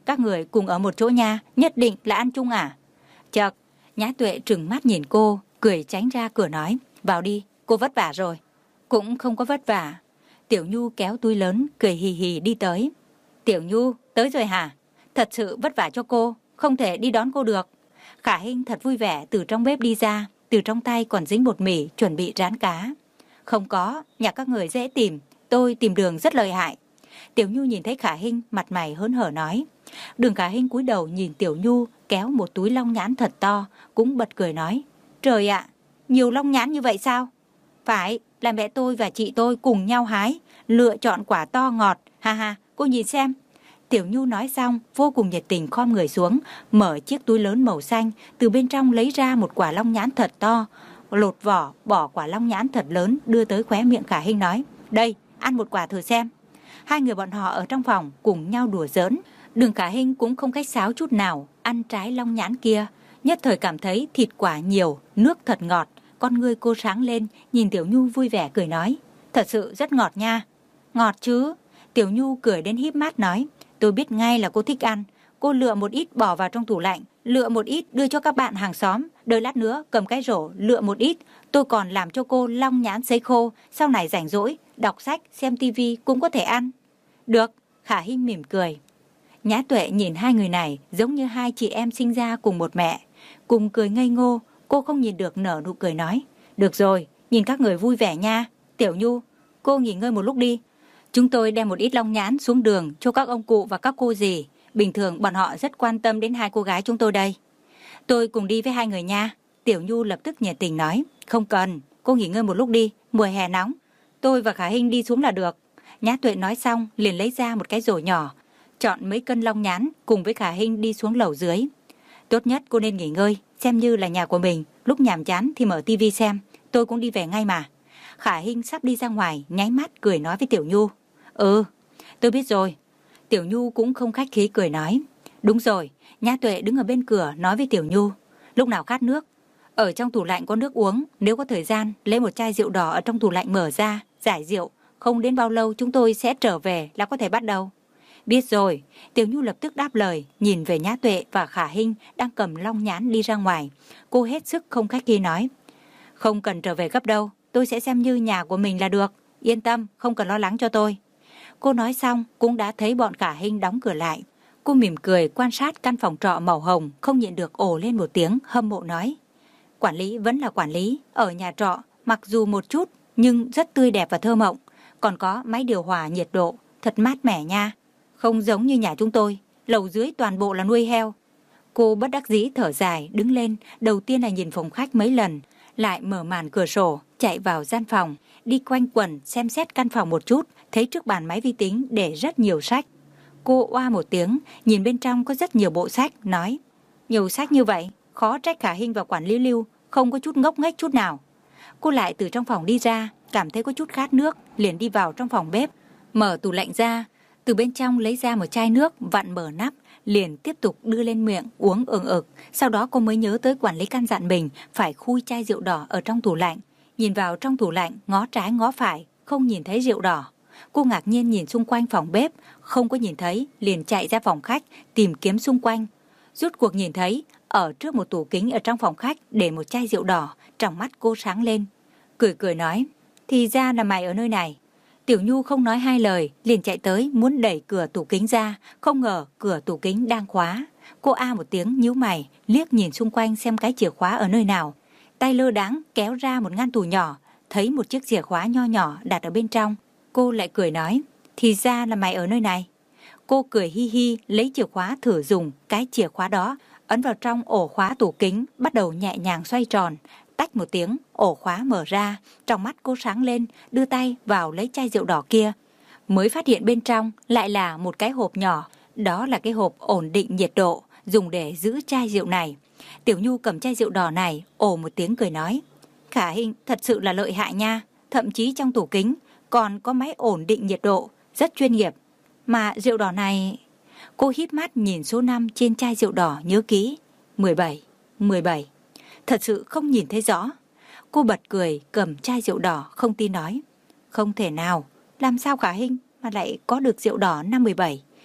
Các người cùng ở một chỗ nha, nhất định là ăn chung à? Chật, Nhã Tuệ trừng mắt nhìn cô, cười tránh ra cửa nói, vào đi, cô vất vả rồi. Cũng không có vất vả. Tiểu Nhu kéo túi lớn, cười hì hì đi tới. Tiểu Nhu, tới rồi hả? Thật sự vất vả cho cô, không thể đi đón cô được. Khả Hinh thật vui vẻ từ trong bếp đi ra, từ trong tay còn dính bột mì chuẩn bị rán cá. Không có, nhà các người dễ tìm, tôi tìm đường rất lợi hại. Tiểu Nhu nhìn thấy Khả Hinh, mặt mày hớn hở nói. Đường Khả Hinh cúi đầu nhìn Tiểu Nhu kéo một túi long nhãn thật to, cũng bật cười nói. Trời ạ, nhiều long nhãn như vậy sao? Phải, là mẹ tôi và chị tôi cùng nhau hái, lựa chọn quả to ngọt, ha ha, cô nhìn xem. Tiểu Nhu nói xong, vô cùng nhiệt tình khom người xuống, mở chiếc túi lớn màu xanh, từ bên trong lấy ra một quả long nhãn thật to, lột vỏ, bỏ quả long nhãn thật lớn, đưa tới khóe miệng Khả Hinh nói, đây, ăn một quả thử xem. Hai người bọn họ ở trong phòng cùng nhau đùa giỡn. Đường Khả Hinh cũng không khách sáo chút nào, ăn trái long nhãn kia, nhất thời cảm thấy thịt quả nhiều, nước thật ngọt. Con ngươi cô sáng lên, nhìn Tiểu Nhu vui vẻ cười nói, thật sự rất ngọt nha. Ngọt chứ? Tiểu Nhu cười đến híp mắt nói, tôi biết ngay là cô thích ăn. Cô lựa một ít bỏ vào trong tủ lạnh, lựa một ít đưa cho các bạn hàng xóm, đợi lát nữa cầm cái rổ lựa một ít. Tôi còn làm cho cô long nhãn sấy khô, sau này rảnh rỗi, đọc sách, xem tivi cũng có thể ăn. Được, Khả Hinh mỉm cười. Nhã Tuệ nhìn hai người này giống như hai chị em sinh ra cùng một mẹ, cùng cười ngây ngô. Cô không nhìn được nở nụ cười nói, được rồi, nhìn các người vui vẻ nha. Tiểu Nhu, cô nghỉ ngơi một lúc đi. Chúng tôi đem một ít long nhãn xuống đường cho các ông cụ và các cô dì. Bình thường bọn họ rất quan tâm đến hai cô gái chúng tôi đây. Tôi cùng đi với hai người nha. Tiểu Nhu lập tức nhiệt tình nói, không cần, cô nghỉ ngơi một lúc đi, mùa hè nóng. Tôi và Khả Hinh đi xuống là được. Nhã Tuệ nói xong liền lấy ra một cái rổ nhỏ, chọn mấy cân long nhãn cùng với Khả Hinh đi xuống lầu dưới. Tốt nhất cô nên nghỉ ngơi, xem như là nhà của mình, lúc nhàm chán thì mở tivi xem, tôi cũng đi về ngay mà. Khả Hinh sắp đi ra ngoài, nháy mắt cười nói với Tiểu Nhu. Ừ, tôi biết rồi. Tiểu Nhu cũng không khách khí cười nói. Đúng rồi, Nhã Tuệ đứng ở bên cửa nói với Tiểu Nhu. Lúc nào khát nước, ở trong tủ lạnh có nước uống, nếu có thời gian, lấy một chai rượu đỏ ở trong tủ lạnh mở ra, giải rượu. Không đến bao lâu chúng tôi sẽ trở về là có thể bắt đầu. Biết rồi, Tiểu Nhu lập tức đáp lời, nhìn về Nhã Tuệ và Khả Hinh đang cầm long nhãn đi ra ngoài. Cô hết sức không khách khí nói. Không cần trở về gấp đâu, tôi sẽ xem như nhà của mình là được. Yên tâm, không cần lo lắng cho tôi. Cô nói xong cũng đã thấy bọn Khả Hinh đóng cửa lại. Cô mỉm cười quan sát căn phòng trọ màu hồng, không nhịn được ồ lên một tiếng, hâm mộ nói. Quản lý vẫn là quản lý, ở nhà trọ, mặc dù một chút nhưng rất tươi đẹp và thơ mộng. Còn có máy điều hòa nhiệt độ, thật mát mẻ nha. Không giống như nhà chúng tôi, lầu dưới toàn bộ là nuôi heo. Cô bất đắc dĩ thở dài, đứng lên, đầu tiên là nhìn phòng khách mấy lần, lại mở màn cửa sổ, chạy vào gian phòng, đi quanh quẩn xem xét căn phòng một chút, thấy trước bàn máy vi tính để rất nhiều sách. Cô oa một tiếng, nhìn bên trong có rất nhiều bộ sách, nói, nhiều sách như vậy, khó trách Khả Hinh và quản lý Lưu, không có chút ngốc nghếch chút nào. Cô lại từ trong phòng đi ra, cảm thấy có chút khát nước, liền đi vào trong phòng bếp, mở tủ lạnh ra, từ bên trong lấy ra một chai nước, vặn mở nắp, liền tiếp tục đưa lên miệng uống ừng ực. Sau đó cô mới nhớ tới quản lý căn dặn mình phải khui chai rượu đỏ ở trong tủ lạnh. Nhìn vào trong tủ lạnh, ngó trái ngó phải, không nhìn thấy rượu đỏ. Cô ngạc nhiên nhìn xung quanh phòng bếp, không có nhìn thấy, liền chạy ra phòng khách tìm kiếm xung quanh. Rút cuộc nhìn thấy, ở trước một tủ kính ở trong phòng khách để một chai rượu đỏ, trong mắt cô sáng lên, cười cười nói, thì ra là mày ở nơi này. Tiểu Nhu không nói hai lời, liền chạy tới muốn đẩy cửa tủ kính ra, không ngờ cửa tủ kính đang khóa. Cô a một tiếng nhíu mày, liếc nhìn xung quanh xem cái chìa khóa ở nơi nào. Tay lơ đãng kéo ra một ngăn tủ nhỏ, thấy một chiếc chìa khóa nho nhỏ đặt ở bên trong. Cô lại cười nói, thì ra là mày ở nơi này. Cô cười hi hi lấy chìa khóa thử dùng cái chìa khóa đó, ấn vào trong ổ khóa tủ kính, bắt đầu nhẹ nhàng xoay tròn. Tách một tiếng, ổ khóa mở ra, trong mắt cô sáng lên, đưa tay vào lấy chai rượu đỏ kia. Mới phát hiện bên trong lại là một cái hộp nhỏ, đó là cái hộp ổn định nhiệt độ, dùng để giữ chai rượu này. Tiểu Nhu cầm chai rượu đỏ này, ồ một tiếng cười nói, Khả Hinh thật sự là lợi hại nha, thậm chí trong tủ kính còn có máy ổn định nhiệt độ, rất chuyên nghiệp. Mà rượu đỏ này... Cô híp mắt nhìn số năm trên chai rượu đỏ nhớ kỹ, mười bảy, mười bảy. Thật sự không nhìn thấy rõ. Cô bật cười cầm chai rượu đỏ không tin nói, không thể nào, làm sao Khả Hinh mà lại có được rượu đỏ năm mười bảy.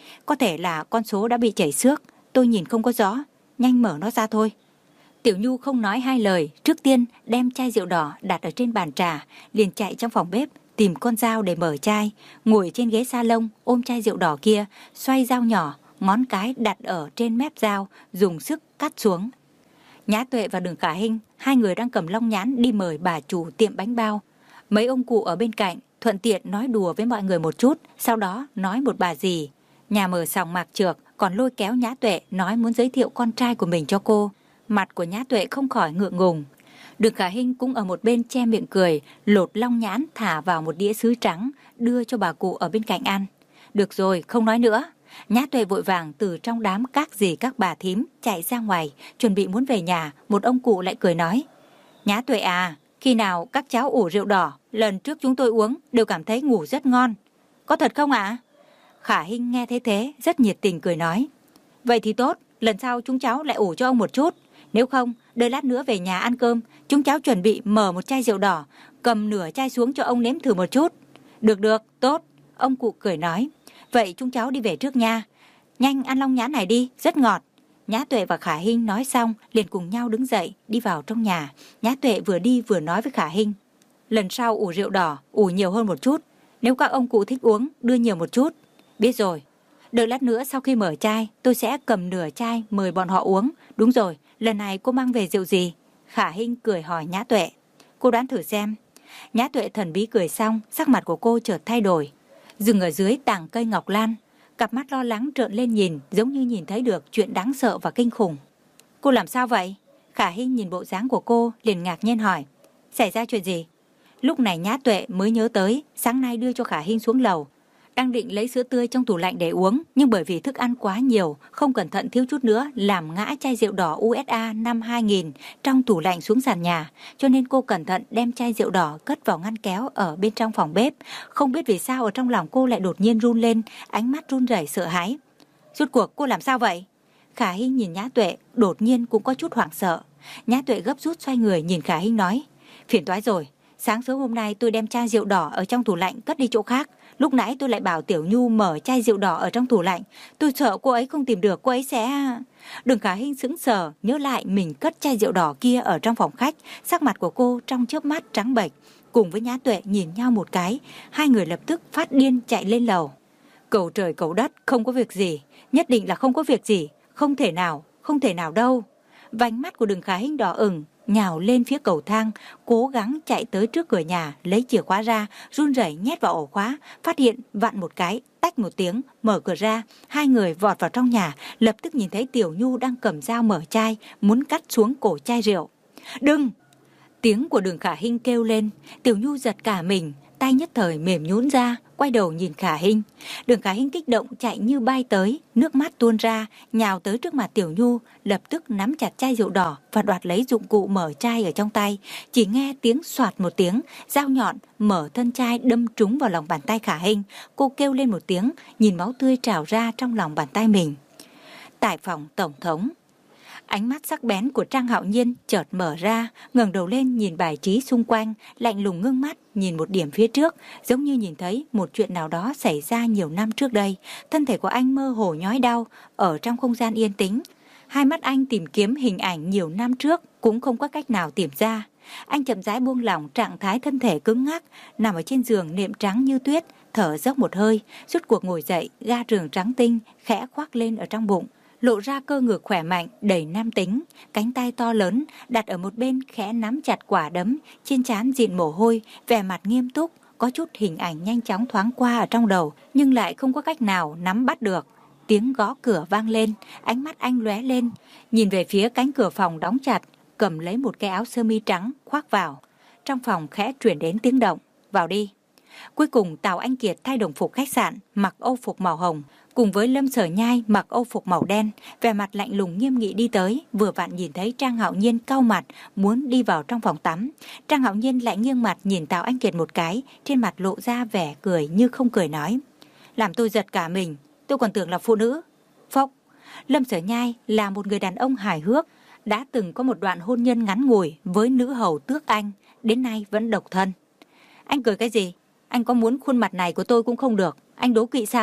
Có thể là con số đã bị chảy xước, tôi nhìn không có rõ, nhanh mở nó ra thôi. Tiểu Nhu không nói hai lời, trước tiên đem chai rượu đỏ đặt ở trên bàn trà, liền chạy trong phòng bếp tìm con dao để mở chai, ngồi trên ghế salon ôm chai rượu đỏ kia, xoay dao nhỏ, ngón cái đặt ở trên mép dao, dùng sức cắt xuống. Nhã Tuệ và Đường Khả Hinh, hai người đang cầm long nhãn đi mời bà chủ tiệm bánh bao. Mấy ông cụ ở bên cạnh thuận tiện nói đùa với mọi người một chút, sau đó nói một bà dì nhà mở sòng Mạc Trược còn lôi kéo Nhã Tuệ nói muốn giới thiệu con trai của mình cho cô. Mặt của Nhã Tuệ không khỏi ngượng ngùng. Đường Khả Hinh cũng ở một bên che miệng cười, lột long nhãn thả vào một đĩa sứ trắng, đưa cho bà cụ ở bên cạnh ăn. Được rồi, không nói nữa. Nhã Tuệ vội vàng từ trong đám các dì các bà thím chạy ra ngoài, chuẩn bị muốn về nhà. Một ông cụ lại cười nói: Nhã Tuệ à, khi nào các cháu ủ rượu đỏ, lần trước chúng tôi uống đều cảm thấy ngủ rất ngon. Có thật không ạ? Khả Hinh nghe thấy thế, rất nhiệt tình cười nói: Vậy thì tốt, lần sau chúng cháu lại ủ cho ông một chút. Nếu không, đợi lát nữa về nhà ăn cơm, chúng cháu chuẩn bị mở một chai rượu đỏ, cầm nửa chai xuống cho ông nếm thử một chút. Được được, tốt, ông cụ cười nói. Vậy chúng cháu đi về trước nha. Nhanh ăn long nhãn này đi, rất ngọt. Nhã Tuệ và Khả Hinh nói xong, liền cùng nhau đứng dậy, đi vào trong nhà. Nhã Tuệ vừa đi vừa nói với Khả Hinh: Lần sau ủ rượu đỏ, ủ nhiều hơn một chút. Nếu các ông cụ thích uống, đưa nhiều một chút. Biết rồi. Đợi lát nữa sau khi mở chai, tôi sẽ cầm nửa chai mời bọn họ uống. Đúng rồi, lần này cô mang về rượu gì? Khả Hinh cười hỏi Nhã Tuệ. Cô đoán thử xem. Nhã Tuệ thần bí cười xong, sắc mặt của cô chợt thay đổi. Dừng ở dưới tảng cây ngọc lan, cặp mắt lo lắng trợn lên nhìn, giống như nhìn thấy được chuyện đáng sợ và kinh khủng. Cô làm sao vậy? Khả Hinh nhìn bộ dáng của cô, liền ngạc nhiên hỏi. Xảy ra chuyện gì? Lúc này Nhã Tuệ mới nhớ tới, sáng nay đưa cho Khả Hinh xuống lầu, đang định lấy sữa tươi trong tủ lạnh để uống, nhưng bởi vì thức ăn quá nhiều, không cẩn thận thiếu chút nữa làm ngã chai rượu đỏ u ét a năm hai nghìn trong tủ lạnh xuống sàn nhà, cho nên cô cẩn thận đem chai rượu đỏ cất vào ngăn kéo ở bên trong phòng bếp. Không biết vì sao ở trong lòng cô lại đột nhiên run lên, ánh mắt run rẩy sợ hãi. Rốt cuộc cô làm sao vậy? Khả Hinh nhìn Nhã Tuệ, đột nhiên cũng có chút hoảng sợ. Nhã Tuệ gấp rút xoay người nhìn Khả Hinh nói: Phiền toái rồi, sáng sớm hôm nay tôi đem chai rượu đỏ ở trong tủ lạnh cất đi chỗ khác. Lúc nãy tôi lại bảo Tiểu Nhu mở chai rượu đỏ ở trong tủ lạnh. Tôi sợ cô ấy không tìm được, cô ấy sẽ... Đường Khả Hinh sững sờ, nhớ lại mình cất chai rượu đỏ kia ở trong phòng khách. Sắc mặt của cô trong chớp mắt trắng bệch. Cùng với Nhã Tuệ nhìn nhau một cái, hai người lập tức phát điên chạy lên lầu. Cầu trời cầu đất, không có việc gì. Nhất định là không có việc gì. Không thể nào, không thể nào đâu. Vành mắt của Đường Khả Hinh đỏ ửng, nhào lên phía cầu thang, cố gắng chạy tới trước cửa nhà, lấy chìa khóa ra, run rẩy nhét vào ổ khóa, phát hiện vặn một cái, tách một tiếng, mở cửa ra. Hai người vọt vào trong nhà, lập tức nhìn thấy Tiểu Nhu đang cầm dao mở chai, muốn cắt xuống cổ chai rượu. Đừng! Tiếng của Đường Khả Hinh kêu lên. Tiểu Nhu giật cả mình, tay nhất thời mềm nhũn ra, quay đầu nhìn Khả Hinh. Đường Khả Hinh kích động chạy như bay tới, nước mắt tuôn ra, nhào tới trước mặt Tiểu Nhu, lập tức nắm chặt chai rượu đỏ và đoạt lấy dụng cụ mở chai ở trong tay. Chỉ nghe tiếng xoạt một tiếng, dao nhọn mở thân chai đâm trúng vào lòng bàn tay Khả Hinh. Cô kêu lên một tiếng, nhìn máu tươi trào ra trong lòng bàn tay mình. Tại phòng tổng thống, ánh mắt sắc bén của Trang Hạo Nhiên chợt mở ra, ngẩng đầu lên nhìn bài trí xung quanh, lạnh lùng ngưng mắt nhìn một điểm phía trước, giống như nhìn thấy một chuyện nào đó xảy ra nhiều năm trước đây. Thân thể của anh mơ hồ nhói đau ở trong không gian yên tĩnh. Hai mắt anh tìm kiếm hình ảnh nhiều năm trước cũng không có cách nào tìm ra. Anh chậm rãi buông lỏng trạng thái thân thể cứng ngắc, nằm ở trên giường nệm trắng như tuyết, thở dốc một hơi, rút cuộc ngồi dậy, ga giường trắng tinh khẽ khoác lên ở trong bụng, lộ ra cơ ngực khỏe mạnh, đầy nam tính, cánh tay to lớn đặt ở một bên khẽ nắm chặt quả đấm, trên trán dịn mồ hôi, vẻ mặt nghiêm túc, có chút hình ảnh nhanh chóng thoáng qua ở trong đầu, nhưng lại không có cách nào nắm bắt được. Tiếng gõ cửa vang lên, ánh mắt anh lóe lên, nhìn về phía cánh cửa phòng đóng chặt, cầm lấy một cái áo sơ mi trắng khoác vào. Trong phòng khẽ truyền đến tiếng động, vào đi. Cuối cùng Tào Anh Kiệt thay đồng phục khách sạn, mặc âu phục màu hồng, cùng với Lâm Sở Nhai mặc âu phục màu đen, vẻ mặt lạnh lùng nghiêm nghị đi tới, vừa vặn nhìn thấy Trang Hạo Nhiên cau mặt muốn đi vào trong phòng tắm. Trang Hạo Nhiên lại nghiêng mặt nhìn Tào Anh Kiệt một cái, trên mặt lộ ra vẻ cười như không cười nói: làm tôi giật cả mình, tôi còn tưởng là phụ nữ. Phốc. Lâm Sở Nhai là một người đàn ông hài hước, đã từng có một đoạn hôn nhân ngắn ngủi với nữ hầu Tước Anh, đến nay vẫn độc thân. Anh cười cái gì? Anh có muốn khuôn mặt này của tôi cũng không được, anh đố kỵ sao?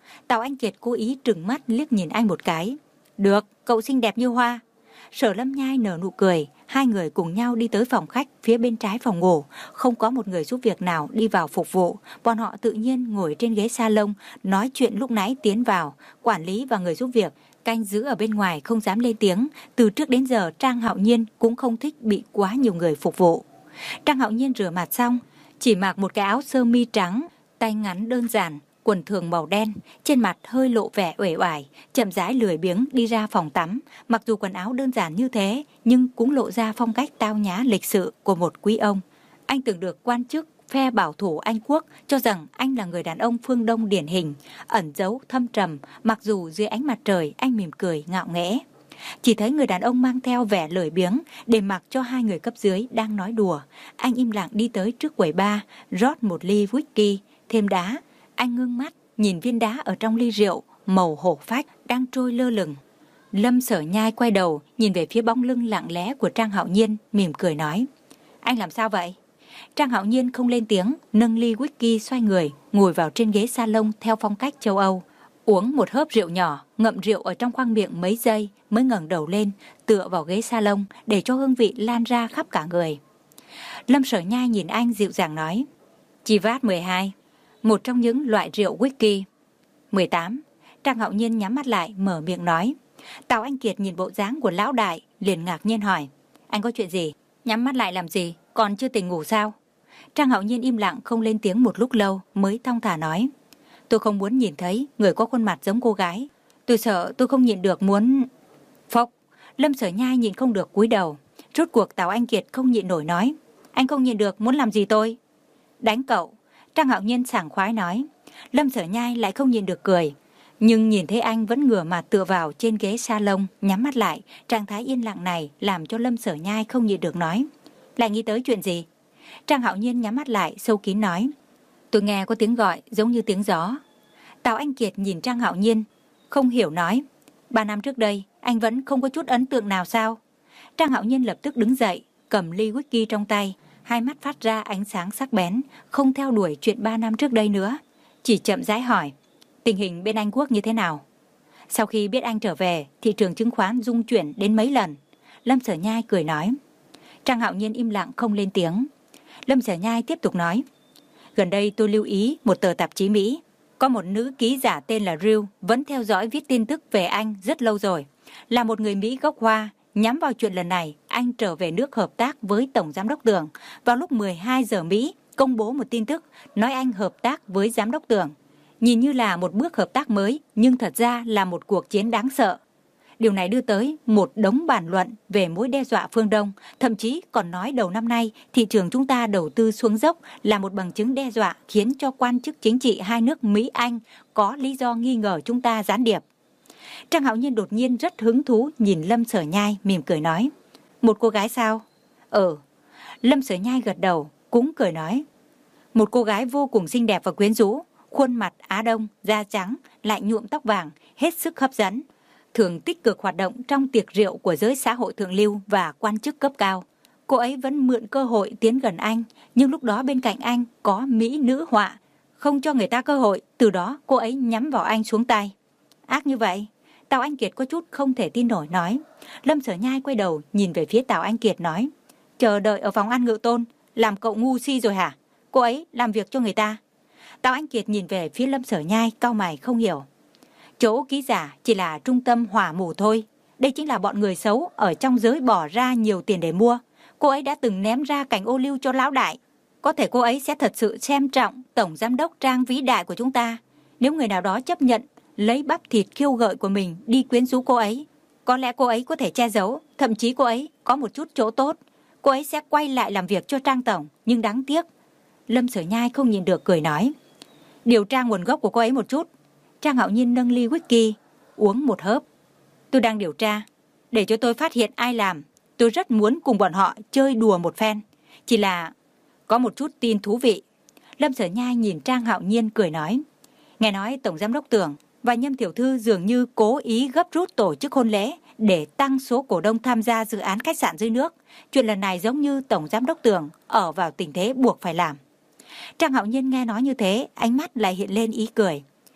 Tào Anh Kiệt cố ý trừng mắt liếc nhìn anh một cái. Được, cậu xinh đẹp như hoa. Sở Lâm Nhai nở nụ cười, hai người cùng nhau đi tới phòng khách phía bên trái phòng ngủ, không có một người giúp việc nào đi vào phục vụ, bọn họ tự nhiên ngồi trên ghế salon nói chuyện lúc nãy tiến vào, quản lý và người giúp việc canh giữ ở bên ngoài không dám lên tiếng, từ trước đến giờ Trang Hạo Nhiên cũng không thích bị quá nhiều người phục vụ. Trang Hạo Nhiên rửa mặt xong, chỉ mặc một cái áo sơ mi trắng, tay ngắn đơn giản, quần thường màu đen, trên mặt hơi lộ vẻ uể oải, chậm rãi lười biếng đi ra phòng tắm. Mặc dù quần áo đơn giản như thế, nhưng cũng lộ ra phong cách tao nhã lịch sự của một quý ông. Anh từng được quan chức phe bảo thủ Anh Quốc cho rằng anh là người đàn ông phương Đông điển hình, ẩn giấu thâm trầm, mặc dù dưới ánh mặt trời anh mỉm cười ngạo nghễ. Chỉ thấy người đàn ông mang theo vẻ lười biếng để mặc cho hai người cấp dưới đang nói đùa. Anh im lặng đi tới trước quầy bar, rót một ly whisky, thêm đá. Anh ngưng mắt, nhìn viên đá ở trong ly rượu, màu hổ phách, đang trôi lơ lửng. Lâm Sở Nhai quay đầu, nhìn về phía bóng lưng lặng lẽ của Trang Hạo Nhiên, mỉm cười nói. Anh làm sao vậy? Trang Hạo Nhiên không lên tiếng, nâng ly whisky xoay người, ngồi vào trên ghế salon theo phong cách châu Âu. Uống một hớp rượu nhỏ, ngậm rượu ở trong khoang miệng mấy giây, mới ngẩng đầu lên, tựa vào ghế salon để cho hương vị lan ra khắp cả người. Lâm Sở Nhai nhìn anh dịu dàng nói. Chivas mười hai. Một trong những loại rượu whisky. mười tám. Trang Hạo Nhiên nhắm mắt lại, mở miệng nói. Tào Anh Kiệt nhìn bộ dáng của lão đại, liền ngạc nhiên hỏi. Anh có chuyện gì? Nhắm mắt lại làm gì? Còn chưa tỉnh ngủ sao? Trang Hạo Nhiên im lặng không lên tiếng một lúc lâu, mới thong thả nói. Tôi không muốn nhìn thấy người có khuôn mặt giống cô gái. Tôi sợ tôi không nhịn được muốn... Phốc. Lâm Sở Nhai nhìn không được cúi đầu. Rốt cuộc Tào Anh Kiệt không nhịn nổi nói. Anh không nhịn được muốn làm gì tôi? Đánh cậu. Trang Hạo Nhiên sảng khoái nói. Lâm Sở Nhai lại không nhịn được cười. Nhưng nhìn thấy anh vẫn ngửa mặt tựa vào trên ghế salon, nhắm mắt lại, trạng thái yên lặng này làm cho Lâm Sở Nhai không nhịn được nói. Lại nghĩ tới chuyện gì? Trang Hạo Nhiên nhắm mắt lại, sâu kín nói. Tôi nghe có tiếng gọi giống như tiếng gió. Tào Anh Kiệt nhìn Trang Hạo Nhiên, không hiểu nói. Ba năm trước đây, anh vẫn không có chút ấn tượng nào sao? Trang Hạo Nhiên lập tức đứng dậy, cầm ly whisky trong tay, hai mắt phát ra ánh sáng sắc bén, không theo đuổi chuyện ba năm trước đây nữa. Chỉ chậm rãi hỏi, tình hình bên Anh Quốc như thế nào? Sau khi biết anh trở về, thị trường chứng khoán rung chuyển đến mấy lần. Lâm Sở Nhai cười nói. Trang Hạo Nhiên im lặng không lên tiếng. Lâm Sở Nhai tiếp tục nói. Gần đây tôi lưu ý một tờ tạp chí Mỹ. Có một nữ ký giả tên là Ryu vẫn theo dõi viết tin tức về anh rất lâu rồi. Là một người Mỹ gốc Hoa, nhắm vào chuyện lần này, anh trở về nước hợp tác với Tổng Giám đốc Tưởng. Vào lúc mười hai giờ Mỹ, công bố một tin tức nói anh hợp tác với Giám đốc Tưởng. Nhìn như là một bước hợp tác mới, nhưng thật ra là một cuộc chiến đáng sợ. Điều này đưa tới một đống bàn luận về mối đe dọa phương Đông, thậm chí còn nói đầu năm nay thị trường chúng ta đầu tư xuống dốc là một bằng chứng đe dọa khiến cho quan chức chính trị hai nước Mỹ-Anh có lý do nghi ngờ chúng ta gián điệp. Trang Hạo Nhiên đột nhiên rất hứng thú nhìn Lâm Sở Nhai mỉm cười nói. Một cô gái sao? Ừ. Lâm Sở Nhai gật đầu, cũng cười nói. Một cô gái vô cùng xinh đẹp và quyến rũ, khuôn mặt Á Đông, da trắng, lại nhuộm tóc vàng, hết sức hấp dẫn. Thường tích cực hoạt động trong tiệc rượu của giới xã hội thượng lưu và quan chức cấp cao. Cô ấy vẫn mượn cơ hội tiến gần anh, nhưng lúc đó bên cạnh anh có mỹ nữ họa. Không cho người ta cơ hội, từ đó cô ấy nhắm vào anh xuống tay. Ác như vậy? Tào Anh Kiệt có chút không thể tin nổi nói. Lâm Sở Nhai quay đầu nhìn về phía Tào Anh Kiệt nói. Chờ đợi ở phòng ăn Ngự Tôn, làm cậu ngu si rồi hả? Cô ấy làm việc cho người ta. Tào Anh Kiệt nhìn về phía Lâm Sở Nhai cau mày không hiểu. Chỗ ký giả chỉ là trung tâm hỏa mù thôi. Đây chính là bọn người xấu ở trong giới bỏ ra nhiều tiền để mua. Cô ấy đã từng ném ra cảnh ô liu cho lão đại. Có thể cô ấy sẽ thật sự xem trọng Tổng Giám đốc Trang vĩ đại của chúng ta. Nếu người nào đó chấp nhận lấy bắp thịt khiêu gợi của mình đi quyến rũ cô ấy, có lẽ cô ấy có thể che giấu, thậm chí cô ấy có một chút chỗ tốt. Cô ấy sẽ quay lại làm việc cho Trang Tổng, nhưng đáng tiếc. Lâm Sở Nhai không nhìn được cười nói. Điều tra nguồn gốc của cô ấy một chút. Trang Hạo Nhiên nâng ly whisky, uống một hớp. Tôi đang điều tra, để cho tôi phát hiện ai làm. Tôi rất muốn cùng bọn họ chơi đùa một phen. Chỉ là có một chút tin thú vị. Lâm Sở Nhai nhìn Trang Hạo Nhiên cười nói. Nghe nói Tổng Giám đốc Tưởng và Nhâm tiểu thư dường như cố ý gấp rút tổ chức hôn lễ để tăng số cổ đông tham gia dự án khách sạn dưới nước. Chuyện lần này giống như Tổng Giám đốc Tưởng ở vào tình thế buộc phải làm. Trang Hạo Nhiên nghe nói như thế, ánh mắt lại hiện lên ý cười.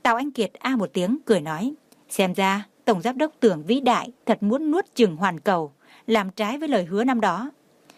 Tào Anh Kiệt a một tiếng cười nói, xem ra Tổng Giám đốc Tưởng vĩ đại thật muốn nuốt chửng hoàn cầu, làm trái với lời hứa năm đó.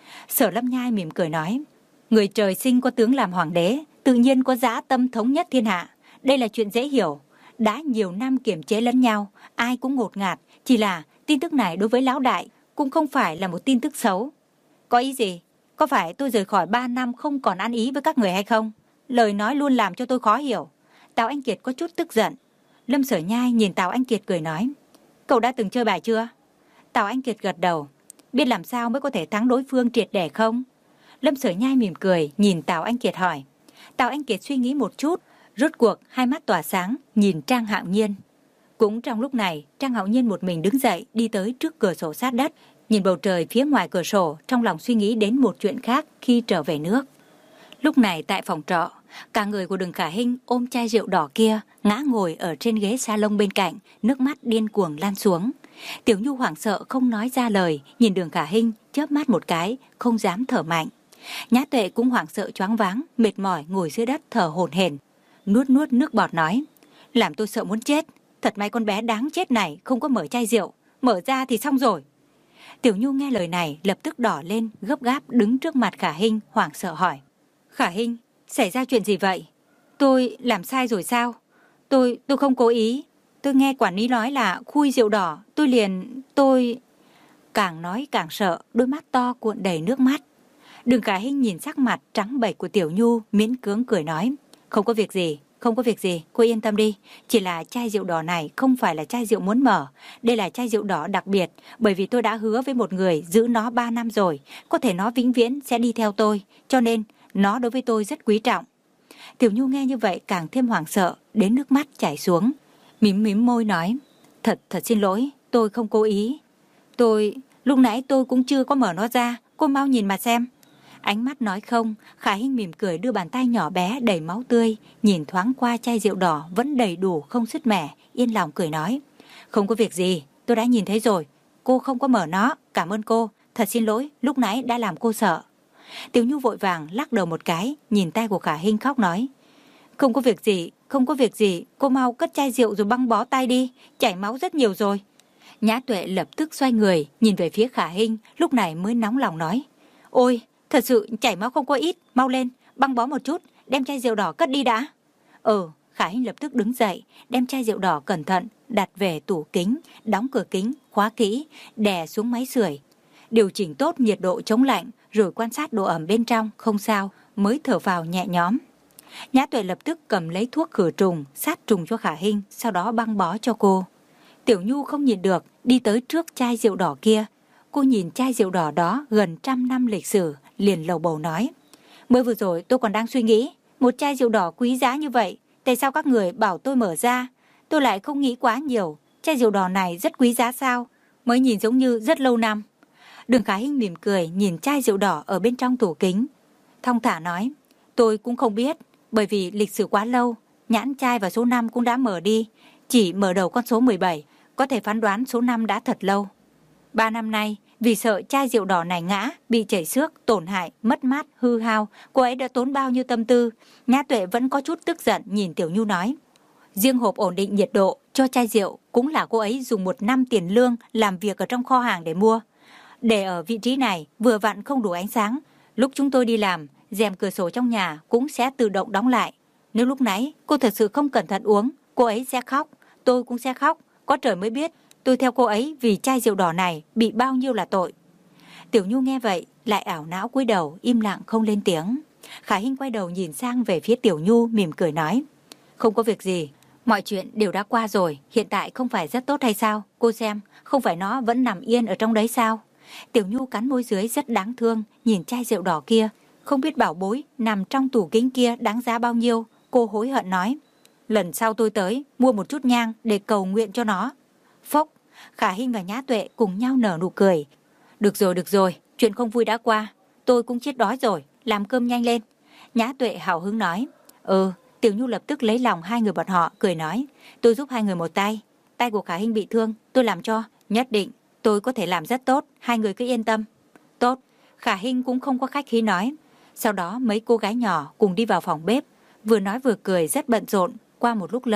Sở Lâm Nhai mỉm cười nói, người trời sinh có tướng làm hoàng đế, tự nhiên có dã tâm thống nhất thiên hạ. Đây là chuyện dễ hiểu. Đã nhiều năm kiềm chế lẫn nhau, ai cũng ngột ngạt. Chỉ là tin tức này đối với lão đại cũng không phải là một tin tức xấu. Có ý gì? Có phải tôi rời khỏi ba năm không còn ăn ý với các người hay không? Lời nói luôn làm cho tôi khó hiểu. Tào Anh Kiệt có chút tức giận. Lâm Sở Nhai nhìn Tào Anh Kiệt cười nói, cậu đã từng chơi bài chưa? Tào Anh Kiệt gật đầu. Biết làm sao mới có thể thắng đối phương triệt để không? Lâm Sở Nhai mỉm cười nhìn Tào Anh Kiệt hỏi. Tào Anh Kiệt suy nghĩ một chút, rốt cuộc hai mắt tỏa sáng nhìn Trang Hạo Nhiên. Cũng trong lúc này, Trang Hạo Nhiên một mình đứng dậy đi tới trước cửa sổ sát đất, nhìn bầu trời phía ngoài cửa sổ, trong lòng suy nghĩ đến một chuyện khác khi trở về nước. Lúc này tại phòng trọ, cả người của Đường Khả Hinh ôm chai rượu đỏ kia, ngã ngồi ở trên ghế salon bên cạnh, nước mắt điên cuồng lan xuống. Tiểu Nhu hoảng sợ không nói ra lời, nhìn Đường Khả Hinh chớp mắt một cái, không dám thở mạnh. Nhã Tuệ cũng hoảng sợ choáng váng, mệt mỏi ngồi dưới đất thở hổn hển, nuốt nuốt nước bọt nói, làm tôi sợ muốn chết. Thật may con bé đáng chết này không có mở chai rượu, mở ra thì xong rồi. Tiểu Nhu nghe lời này lập tức đỏ lên, gấp gáp đứng trước mặt Khả Hinh, hoảng sợ hỏi, Khả Hinh, xảy ra chuyện gì vậy? Tôi làm sai rồi sao? Tôi, tôi không cố ý. Tôi nghe quản lý nói là khui rượu đỏ, tôi liền, tôi... Càng nói càng sợ, đôi mắt to cuộn đầy nước mắt. Đường Khả Hinh nhìn sắc mặt trắng bệch của Tiểu Nhu, miễn cưỡng cười nói, không có việc gì, không có việc gì, cô yên tâm đi. Chỉ là chai rượu đỏ này không phải là chai rượu muốn mở. Đây là chai rượu đỏ đặc biệt, bởi vì tôi đã hứa với một người giữ nó ba năm rồi. Có thể nó vĩnh viễn sẽ đi theo tôi, cho nên nó đối với tôi rất quý trọng. Tiểu Nhu nghe như vậy càng thêm hoảng sợ, đến nước mắt chảy xuống. Mím mím môi nói, Thật, thật xin lỗi, tôi không cố ý. Tôi, lúc nãy tôi cũng chưa có mở nó ra, cô mau nhìn mà xem. Ánh mắt nói không, Khả Hinh mỉm cười đưa bàn tay nhỏ bé đầy máu tươi, nhìn thoáng qua chai rượu đỏ vẫn đầy đủ không sứt mẻ, yên lòng cười nói, không có việc gì, tôi đã nhìn thấy rồi, cô không có mở nó, cảm ơn cô, thật xin lỗi, lúc nãy đã làm cô sợ. Tiểu Nhu vội vàng lắc đầu một cái, nhìn tay của Khả Hinh khóc nói, không có việc gì, không có việc gì, cô mau cất chai rượu rồi băng bó tay đi, chảy máu rất nhiều rồi. Nhã Tuệ lập tức xoay người, nhìn về phía Khả Hinh, lúc này mới nóng lòng nói, ôi, thật sự chảy máu không có ít, mau lên, băng bó một chút, đem chai rượu đỏ cất đi đã. Ừ, Khả Hinh lập tức đứng dậy, đem chai rượu đỏ cẩn thận, đặt về tủ kính, đóng cửa kính, khóa kỹ, đè xuống máy sưởi, điều chỉnh tốt nhiệt độ chống lạnh, rồi quan sát độ ẩm bên trong, không sao, mới thở vào nhẹ nhõm. Nhã Tuệ lập tức cầm lấy thuốc khử trùng, sát trùng cho Khả Hinh, sau đó băng bó cho cô. Tiểu Nhu không nhìn được, đi tới trước chai rượu đỏ kia. Cô nhìn chai rượu đỏ đó gần trăm năm lịch sử, liền lầu bầu nói, mới vừa rồi tôi còn đang suy nghĩ, một chai rượu đỏ quý giá như vậy, tại sao các người bảo tôi mở ra? Tôi lại không nghĩ quá nhiều, chai rượu đỏ này rất quý giá sao? Mới nhìn giống như rất lâu năm. Đường Khả Hinh mỉm cười nhìn chai rượu đỏ ở bên trong tủ kính, thong thả nói, tôi cũng không biết, bởi vì lịch sử quá lâu, nhãn chai và số năm cũng đã mở đi, chỉ mở đầu con số mười bảy, có thể phán đoán số năm đã thật lâu. Ba năm nay, vì sợ chai rượu đỏ này ngã, bị chảy xước, tổn hại, mất mát, hư hao, cô ấy đã tốn bao nhiêu tâm tư. Nhã Tuệ vẫn có chút tức giận nhìn Tiểu Nhu nói, riêng hộp ổn định nhiệt độ cho chai rượu cũng là cô ấy dùng một năm tiền lương làm việc ở trong kho hàng để mua. Để ở vị trí này vừa vặn không đủ ánh sáng, lúc chúng tôi đi làm, rèm cửa sổ trong nhà cũng sẽ tự động đóng lại. Nếu lúc nãy cô thật sự không cẩn thận uống, cô ấy sẽ khóc, tôi cũng sẽ khóc, có trời mới biết tôi theo cô ấy vì chai rượu đỏ này bị bao nhiêu là tội. Tiểu Nhu nghe vậy lại ảo não cúi đầu im lặng không lên tiếng. Khả Hinh quay đầu nhìn sang về phía Tiểu Nhu mỉm cười nói, không có việc gì, mọi chuyện đều đã qua rồi, hiện tại không phải rất tốt hay sao? Cô xem, không phải nó vẫn nằm yên ở trong đấy sao? Tiểu Nhu cắn môi dưới rất đáng thương, nhìn chai rượu đỏ kia, không biết bảo bối nằm trong tủ kính kia đáng giá bao nhiêu. Cô hối hận nói, lần sau tôi tới mua một chút nhang để cầu nguyện cho nó. Phốc, Khả Hinh và Nhã Tuệ cùng nhau nở nụ cười. Được rồi, được rồi, chuyện không vui đã qua, tôi cũng chết đói rồi, làm cơm nhanh lên. Nhã Tuệ hào hứng nói. Ừ, Tiểu Nhu lập tức lấy lòng hai người bọn họ, cười nói, tôi giúp hai người một tay, tay của Khả Hinh bị thương, tôi làm cho, nhất định tôi có thể làm rất tốt, hai người cứ yên tâm. Tốt, Khả Hinh cũng không có khách khí nói. Sau đó mấy cô gái nhỏ cùng đi vào phòng bếp, vừa nói vừa cười rất bận rộn. Qua một lúc lâu,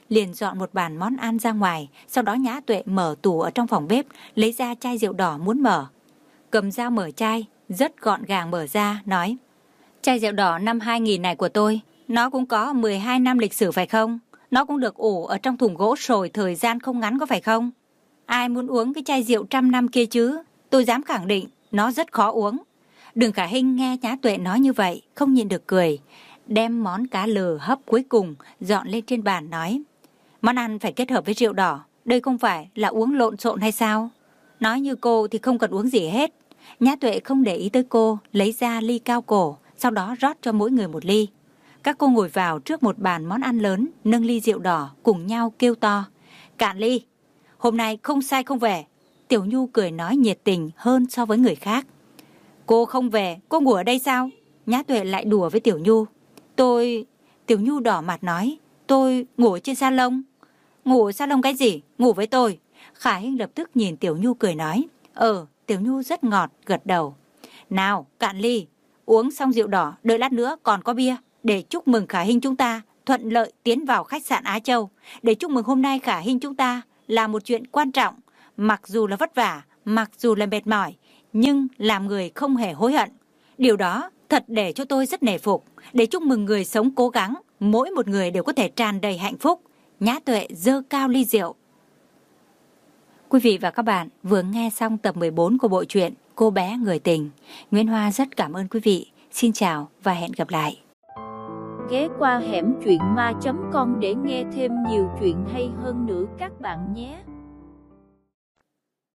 liền dọn một bàn món ăn ra ngoài. Sau đó Nhã Tuệ mở tủ ở trong phòng bếp, lấy ra chai rượu đỏ muốn mở. Cầm dao mở chai, rất gọn gàng mở ra, nói: chai rượu đỏ năm hai nghìn này của tôi, nó cũng có mười hai năm lịch sử phải không? Nó cũng được ủ ở trong thùng gỗ sồi thời gian không ngắn có phải không? Ai muốn uống cái chai rượu trăm năm kia chứ? Tôi dám khẳng định nó rất khó uống. Đường Khả Hinh nghe Nhã Tuệ nói như vậy, không nhịn được cười, đem món cá lừ hấp cuối cùng dọn lên trên bàn, nói: món ăn phải kết hợp với rượu đỏ, đây không phải là uống lộn xộn hay sao? Nói như cô thì không cần uống gì hết. Nhã Tuệ không để ý tới cô, lấy ra ly cao cổ, sau đó rót cho mỗi người một ly. Các cô ngồi vào trước một bàn món ăn lớn, nâng ly rượu đỏ cùng nhau kêu to: cạn ly! Hôm nay không sai không về. Tiểu Nhu cười nói nhiệt tình hơn so với người khác. Cô không về, cô ngủ ở đây sao? Nhã Tuệ lại đùa với Tiểu Nhu. Tôi... Tiểu Nhu đỏ mặt nói: tôi ngủ ở trên salon. Ngủ ở salon cái gì? Ngủ với tôi. Khả Hinh lập tức nhìn Tiểu Nhu cười nói: Ờ, Tiểu Nhu rất ngọt, gật đầu. Nào, cạn ly. Uống xong rượu đỏ, đợi lát nữa còn có bia, để chúc mừng Khả Hinh chúng ta thuận lợi tiến vào khách sạn Á Châu. Để chúc mừng hôm nay Khả Hinh chúng ta là một chuyện quan trọng. Mặc dù là vất vả, mặc dù là mệt mỏi, nhưng làm người không hề hối hận. Điều đó thật để cho tôi rất nể phục. Để chúc mừng người sống cố gắng, mỗi một người đều có thể tràn đầy hạnh phúc. Nhã Tuệ giơ cao ly rượu. Quý vị và các bạn vừa nghe xong tập mười bốn của bộ truyện Cô bé người tình. Nguyễn Hoa rất cảm ơn quý vị. Xin chào và hẹn gặp lại. Ghé qua hẻm truyện ma chấm com để nghe thêm nhiều chuyện hay hơn nữa các bạn nhé.